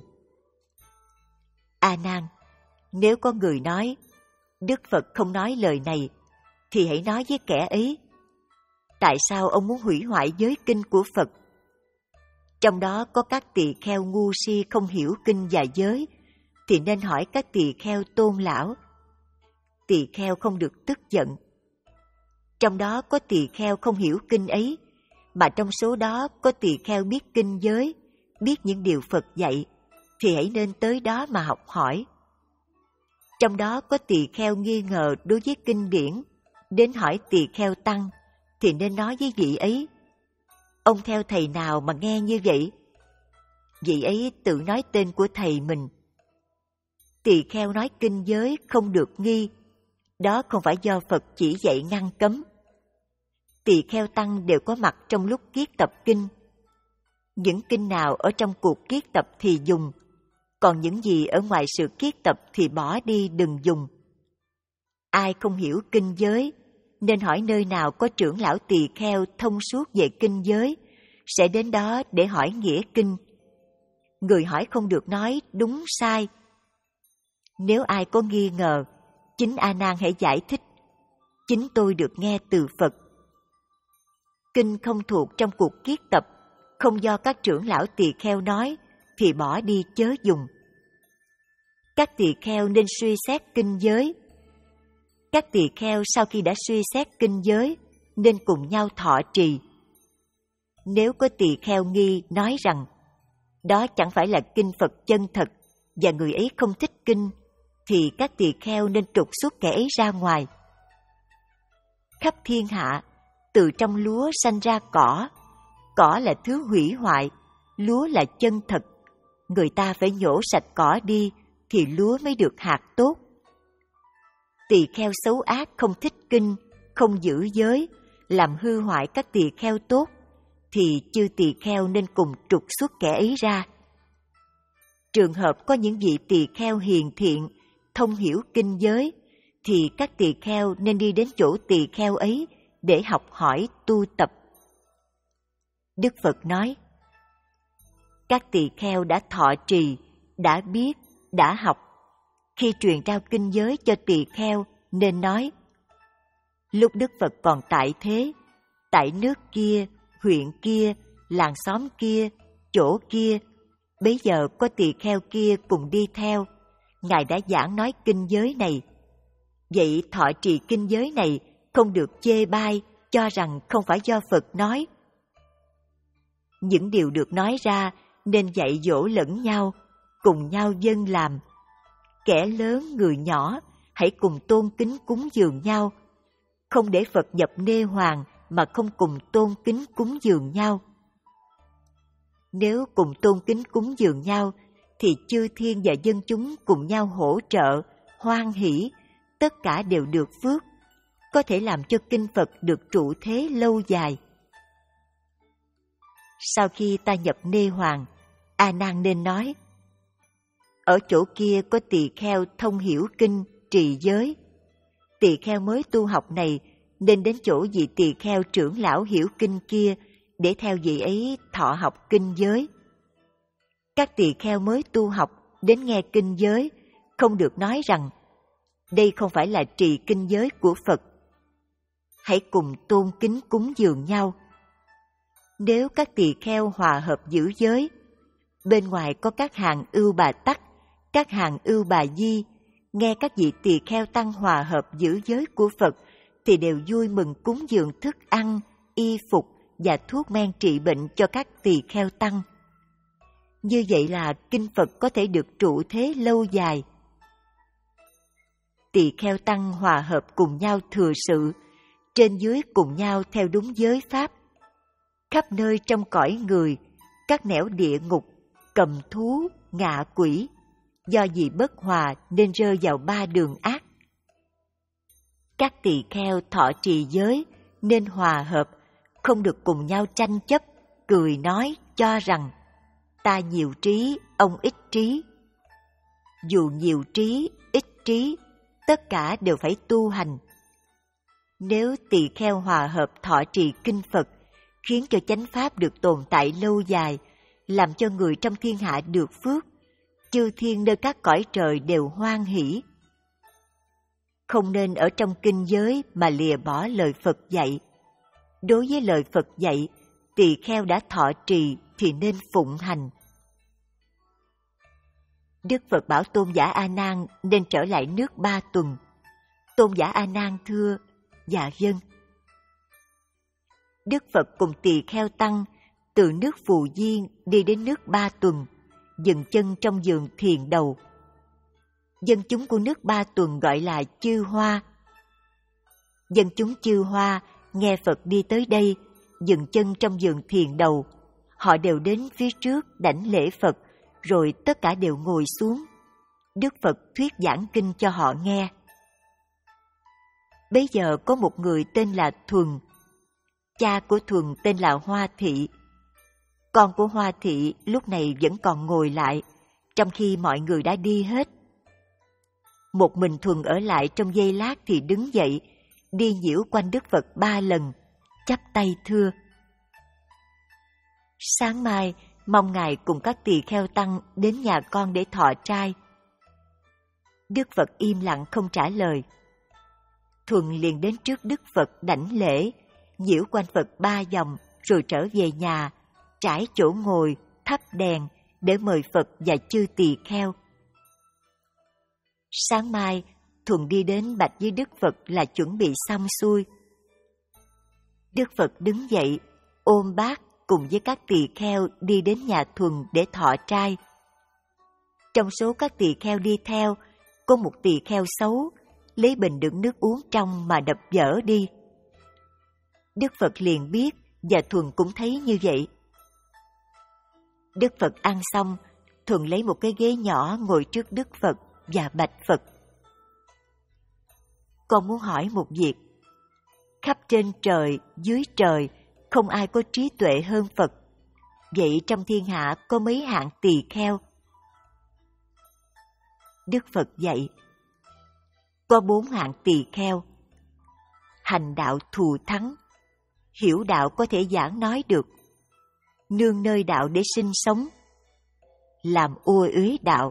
A Nan, nếu có người nói Đức Phật không nói lời này, thì hãy nói với kẻ ấy, tại sao ông muốn hủy hoại giới kinh của Phật? Trong đó có các tỳ kheo ngu si không hiểu kinh và giới, thì nên hỏi các tỳ kheo tôn lão. Tỳ kheo không được tức giận. Trong đó có tỳ kheo không hiểu kinh ấy, mà trong số đó có tỳ kheo biết kinh giới, biết những điều Phật dạy, thì hãy nên tới đó mà học hỏi. Trong đó có tỳ kheo nghi ngờ đối với kinh điển, đến hỏi tỳ kheo tăng, thì nên nói với vị ấy, ông theo thầy nào mà nghe như vậy? Vị ấy tự nói tên của thầy mình. Tỳ kheo nói kinh giới không được nghi, đó không phải do Phật chỉ dạy ngăn cấm. Tỳ kheo tăng đều có mặt trong lúc kiết tập kinh. Những kinh nào ở trong cuộc kiết tập thì dùng, còn những gì ở ngoài sự kiết tập thì bỏ đi đừng dùng. Ai không hiểu kinh giới, nên hỏi nơi nào có trưởng lão tỳ kheo thông suốt về kinh giới, sẽ đến đó để hỏi nghĩa kinh. Người hỏi không được nói đúng sai. Nếu ai có nghi ngờ, chính A Nan hãy giải thích, chính tôi được nghe từ Phật. Kinh không thuộc trong cuộc kiết tập không do các trưởng lão tỳ kheo nói thì bỏ đi chớ dùng. Các tỳ kheo nên suy xét kinh giới. Các tỳ kheo sau khi đã suy xét kinh giới nên cùng nhau thọ trì. Nếu có tỳ kheo nghi nói rằng đó chẳng phải là kinh Phật chân thật và người ấy không thích kinh, thì các tỳ kheo nên trục xuất kẻ ấy ra ngoài. Khắp thiên hạ, từ trong lúa sanh ra cỏ. Cỏ là thứ hủy hoại, lúa là chân thật. Người ta phải nhổ sạch cỏ đi thì lúa mới được hạt tốt. Tỳ kheo xấu ác không thích kinh, không giữ giới, làm hư hoại các tỳ kheo tốt, thì chư tỳ kheo nên cùng trục xuất kẻ ấy ra. Trường hợp có những vị tỳ kheo hiền thiện, thông hiểu kinh giới, thì các tỳ kheo nên đi đến chỗ tỳ kheo ấy để học hỏi tu tập. Đức Phật nói, các tỳ kheo đã thọ trì, đã biết, đã học. Khi truyền trao kinh giới cho tỳ kheo nên nói, lúc Đức Phật còn tại thế, tại nước kia, huyện kia, làng xóm kia, chỗ kia, bấy giờ có tỳ kheo kia cùng đi theo, Ngài đã giảng nói kinh giới này. Vậy thọ trì kinh giới này không được chê bai, cho rằng không phải do Phật nói. Những điều được nói ra nên dạy dỗ lẫn nhau, cùng nhau dâng làm. Kẻ lớn người nhỏ hãy cùng tôn kính cúng dường nhau, không để Phật nhập nê hoàng mà không cùng tôn kính cúng dường nhau. Nếu cùng tôn kính cúng dường nhau, thì chư thiên và dân chúng cùng nhau hỗ trợ, hoan hỷ, tất cả đều được phước, có thể làm cho kinh Phật được trụ thế lâu dài. Sau khi ta nhập nê hoàng, A Nan nên nói, ở chỗ kia có tỳ kheo thông hiểu kinh, trì giới. Tỳ kheo mới tu học này nên đến chỗ vị tỳ kheo trưởng lão hiểu kinh kia để theo vị ấy thọ học kinh giới. Các tỳ kheo mới tu học đến nghe kinh giới, không được nói rằng đây không phải là trì kinh giới của Phật. Hãy cùng tôn kính cúng dường nhau. Nếu các tỳ kheo hòa hợp giữ giới, bên ngoài có các hàng ưu bà tắc, các hàng ưu bà di, nghe các vị tỳ kheo tăng hòa hợp giữ giới của Phật thì đều vui mừng cúng dường thức ăn, y phục và thuốc men trị bệnh cho các tỳ kheo tăng. Như vậy là kinh Phật có thể được trụ thế lâu dài. Tỳ kheo tăng hòa hợp cùng nhau thừa sự, trên dưới cùng nhau theo đúng giới pháp. Khắp nơi trong cõi người, các nẻo địa ngục, cầm thú, ngạ quỷ, do vì bất hòa nên rơi vào ba đường ác. Các tỳ kheo thọ trì giới nên hòa hợp, không được cùng nhau tranh chấp, cười nói cho rằng ta nhiều trí, ông ít trí. Dù nhiều trí, ít trí, tất cả đều phải tu hành. Nếu tỳ kheo hòa hợp thọ trì kinh Phật, khiến cho chánh pháp được tồn tại lâu dài, làm cho người trong thiên hạ được phước, chư thiên nơi các cõi trời đều hoan hỷ. Không nên ở trong kinh giới mà lìa bỏ lời Phật dạy. Đối với lời Phật dạy, tỳ kheo đã thọ trì thì nên phụng hành. Đức Phật bảo Tôn giả A Nan nên trở lại nước Ba Tuần. Tôn giả A Nan thưa: dạ vâng. Đức Phật cùng tỳ kheo tăng từ nước Phù Diên đi đến nước Ba Tuần, dừng chân trong vườn Thiền Đầu. Dân chúng của nước Ba Tuần gọi là Chư Hoa. Dân chúng Chư Hoa nghe Phật đi tới đây, dừng chân trong vườn Thiền Đầu, họ đều đến phía trước đảnh lễ Phật, rồi tất cả đều ngồi xuống. Đức Phật thuyết giảng kinh cho họ nghe. Bấy giờ có một người tên là Thuần. Cha của Thuần tên là Hoa Thị. Con của Hoa Thị lúc này vẫn còn ngồi lại, trong khi mọi người đã đi hết. Một mình Thuần ở lại trong giây lát thì đứng dậy, đi nhiễu quanh Đức Phật ba lần, chắp tay thưa: sáng mai mong Ngài cùng các tỳ kheo tăng đến nhà con để thọ trai. Đức Phật im lặng không trả lời. Thuần liền đến trước Đức Phật đảnh lễ, nhiễu quanh Phật ba vòng rồi trở về nhà, trải chỗ ngồi, thắp đèn để mời Phật và chư tỳ kheo. Sáng mai, Thuần đi đến bạch với Đức Phật là chuẩn bị xong xuôi. Đức Phật đứng dậy, ôm bát cùng với các tỳ kheo đi đến nhà Thuần để thọ trai. Trong số các tỳ kheo đi theo, có một tỳ kheo xấu, lấy bình đựng nước uống trong mà đập vỡ đi. Đức Phật liền biết và Thuần cũng thấy như vậy. Đức Phật ăn xong, Thuần lấy một cái ghế nhỏ ngồi trước Đức Phật và bạch Phật: Con muốn hỏi một việc. Khắp trên trời, dưới trời, không ai có trí tuệ hơn Phật. Vậy trong thiên hạ có mấy hạng tỳ kheo? Đức Phật dạy: Có bốn hạng tỳ kheo. Hành đạo thù thắng, hiểu đạo có thể giảng nói được, nương nơi đạo để sinh sống, làm ô uế đạo.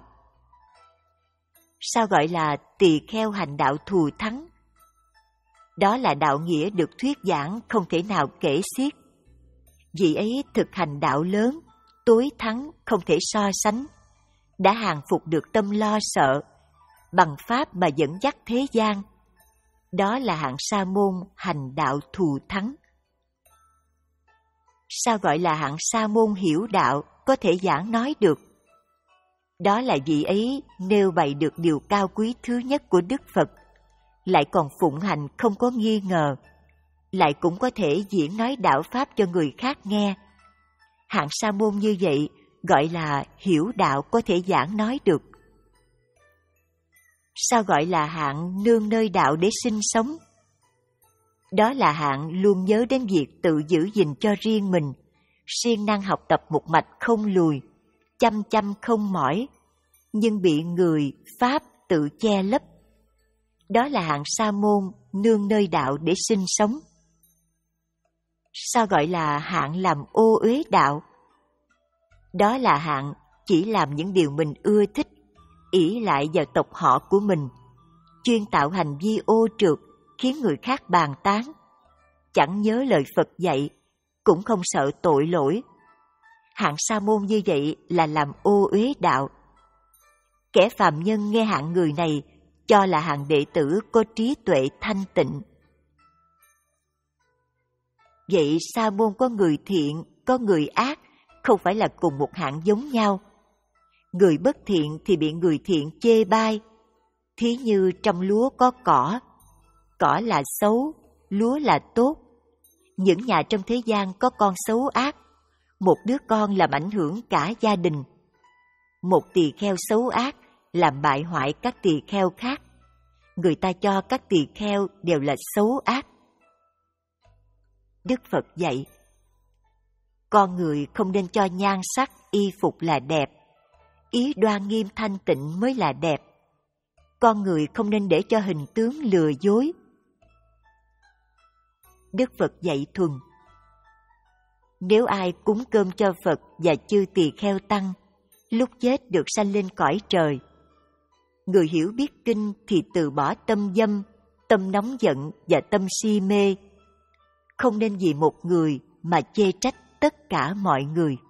Sao gọi là tỳ kheo hành đạo thù thắng? Đó là đạo nghĩa được thuyết giảng không thể nào kể xiết. Vị ấy thực hành đạo lớn, tối thắng không thể so sánh, đã hàng phục được tâm lo sợ, bằng pháp mà dẫn dắt thế gian. Đó là hạng sa môn hành đạo thù thắng. Sao gọi là hạng sa môn hiểu đạo, có thể giảng nói được? Đó là vị ấy nêu bày được điều cao quý thứ nhất của Đức Phật, lại còn phụng hành không có nghi ngờ, lại cũng có thể diễn nói đạo pháp cho người khác nghe. Hạng sa môn như vậy gọi là hiểu đạo có thể giảng nói được. Sao gọi là hạng nương nơi đạo để sinh sống? Đó là hạng luôn nhớ đến việc tự giữ gìn cho riêng mình, siêng năng học tập một mạch không lùi, chăm chăm không mỏi, nhưng bị người, pháp tự che lấp. Đó là hạng sa môn nương nơi đạo để sinh sống. Sao gọi là hạng làm ô uế đạo? Đó là hạng chỉ làm những điều mình ưa thích, ỷ lại vào tộc họ của mình, chuyên tạo hành vi ô trượt khiến người khác bàn tán, chẳng nhớ lời Phật dạy, cũng không sợ tội lỗi. Hạng sa môn như vậy là làm ô uế đạo. Kẻ phàm nhân nghe hạng người này cho là hạng đệ tử có trí tuệ thanh tịnh. Vậy sa môn có người thiện, có người ác, không phải là cùng một hạng giống nhau. Người bất thiện thì bị người thiện chê bai. Thí như trong lúa có cỏ, cỏ là xấu, lúa là tốt. Những nhà trong thế gian có con xấu ác, một đứa con làm ảnh hưởng cả gia đình. Một tỳ kheo xấu ác làm bại hoại các tỳ kheo khác. Người ta cho các tỳ kheo đều là xấu ác. Đức Phật dạy: Con người không nên cho nhan sắc, y phục là đẹp. Ý đoan nghiêm thanh tịnh mới là đẹp. Con người không nên để cho hình tướng lừa dối. Đức Phật dạy Thuần: Nếu ai cúng cơm cho Phật và chư tỳ kheo tăng, lúc chết được sanh lên cõi trời. Người hiểu biết kinh thì từ bỏ tâm dâm, tâm nóng giận và tâm si mê. Không nên vì một người mà chê trách tất cả mọi người.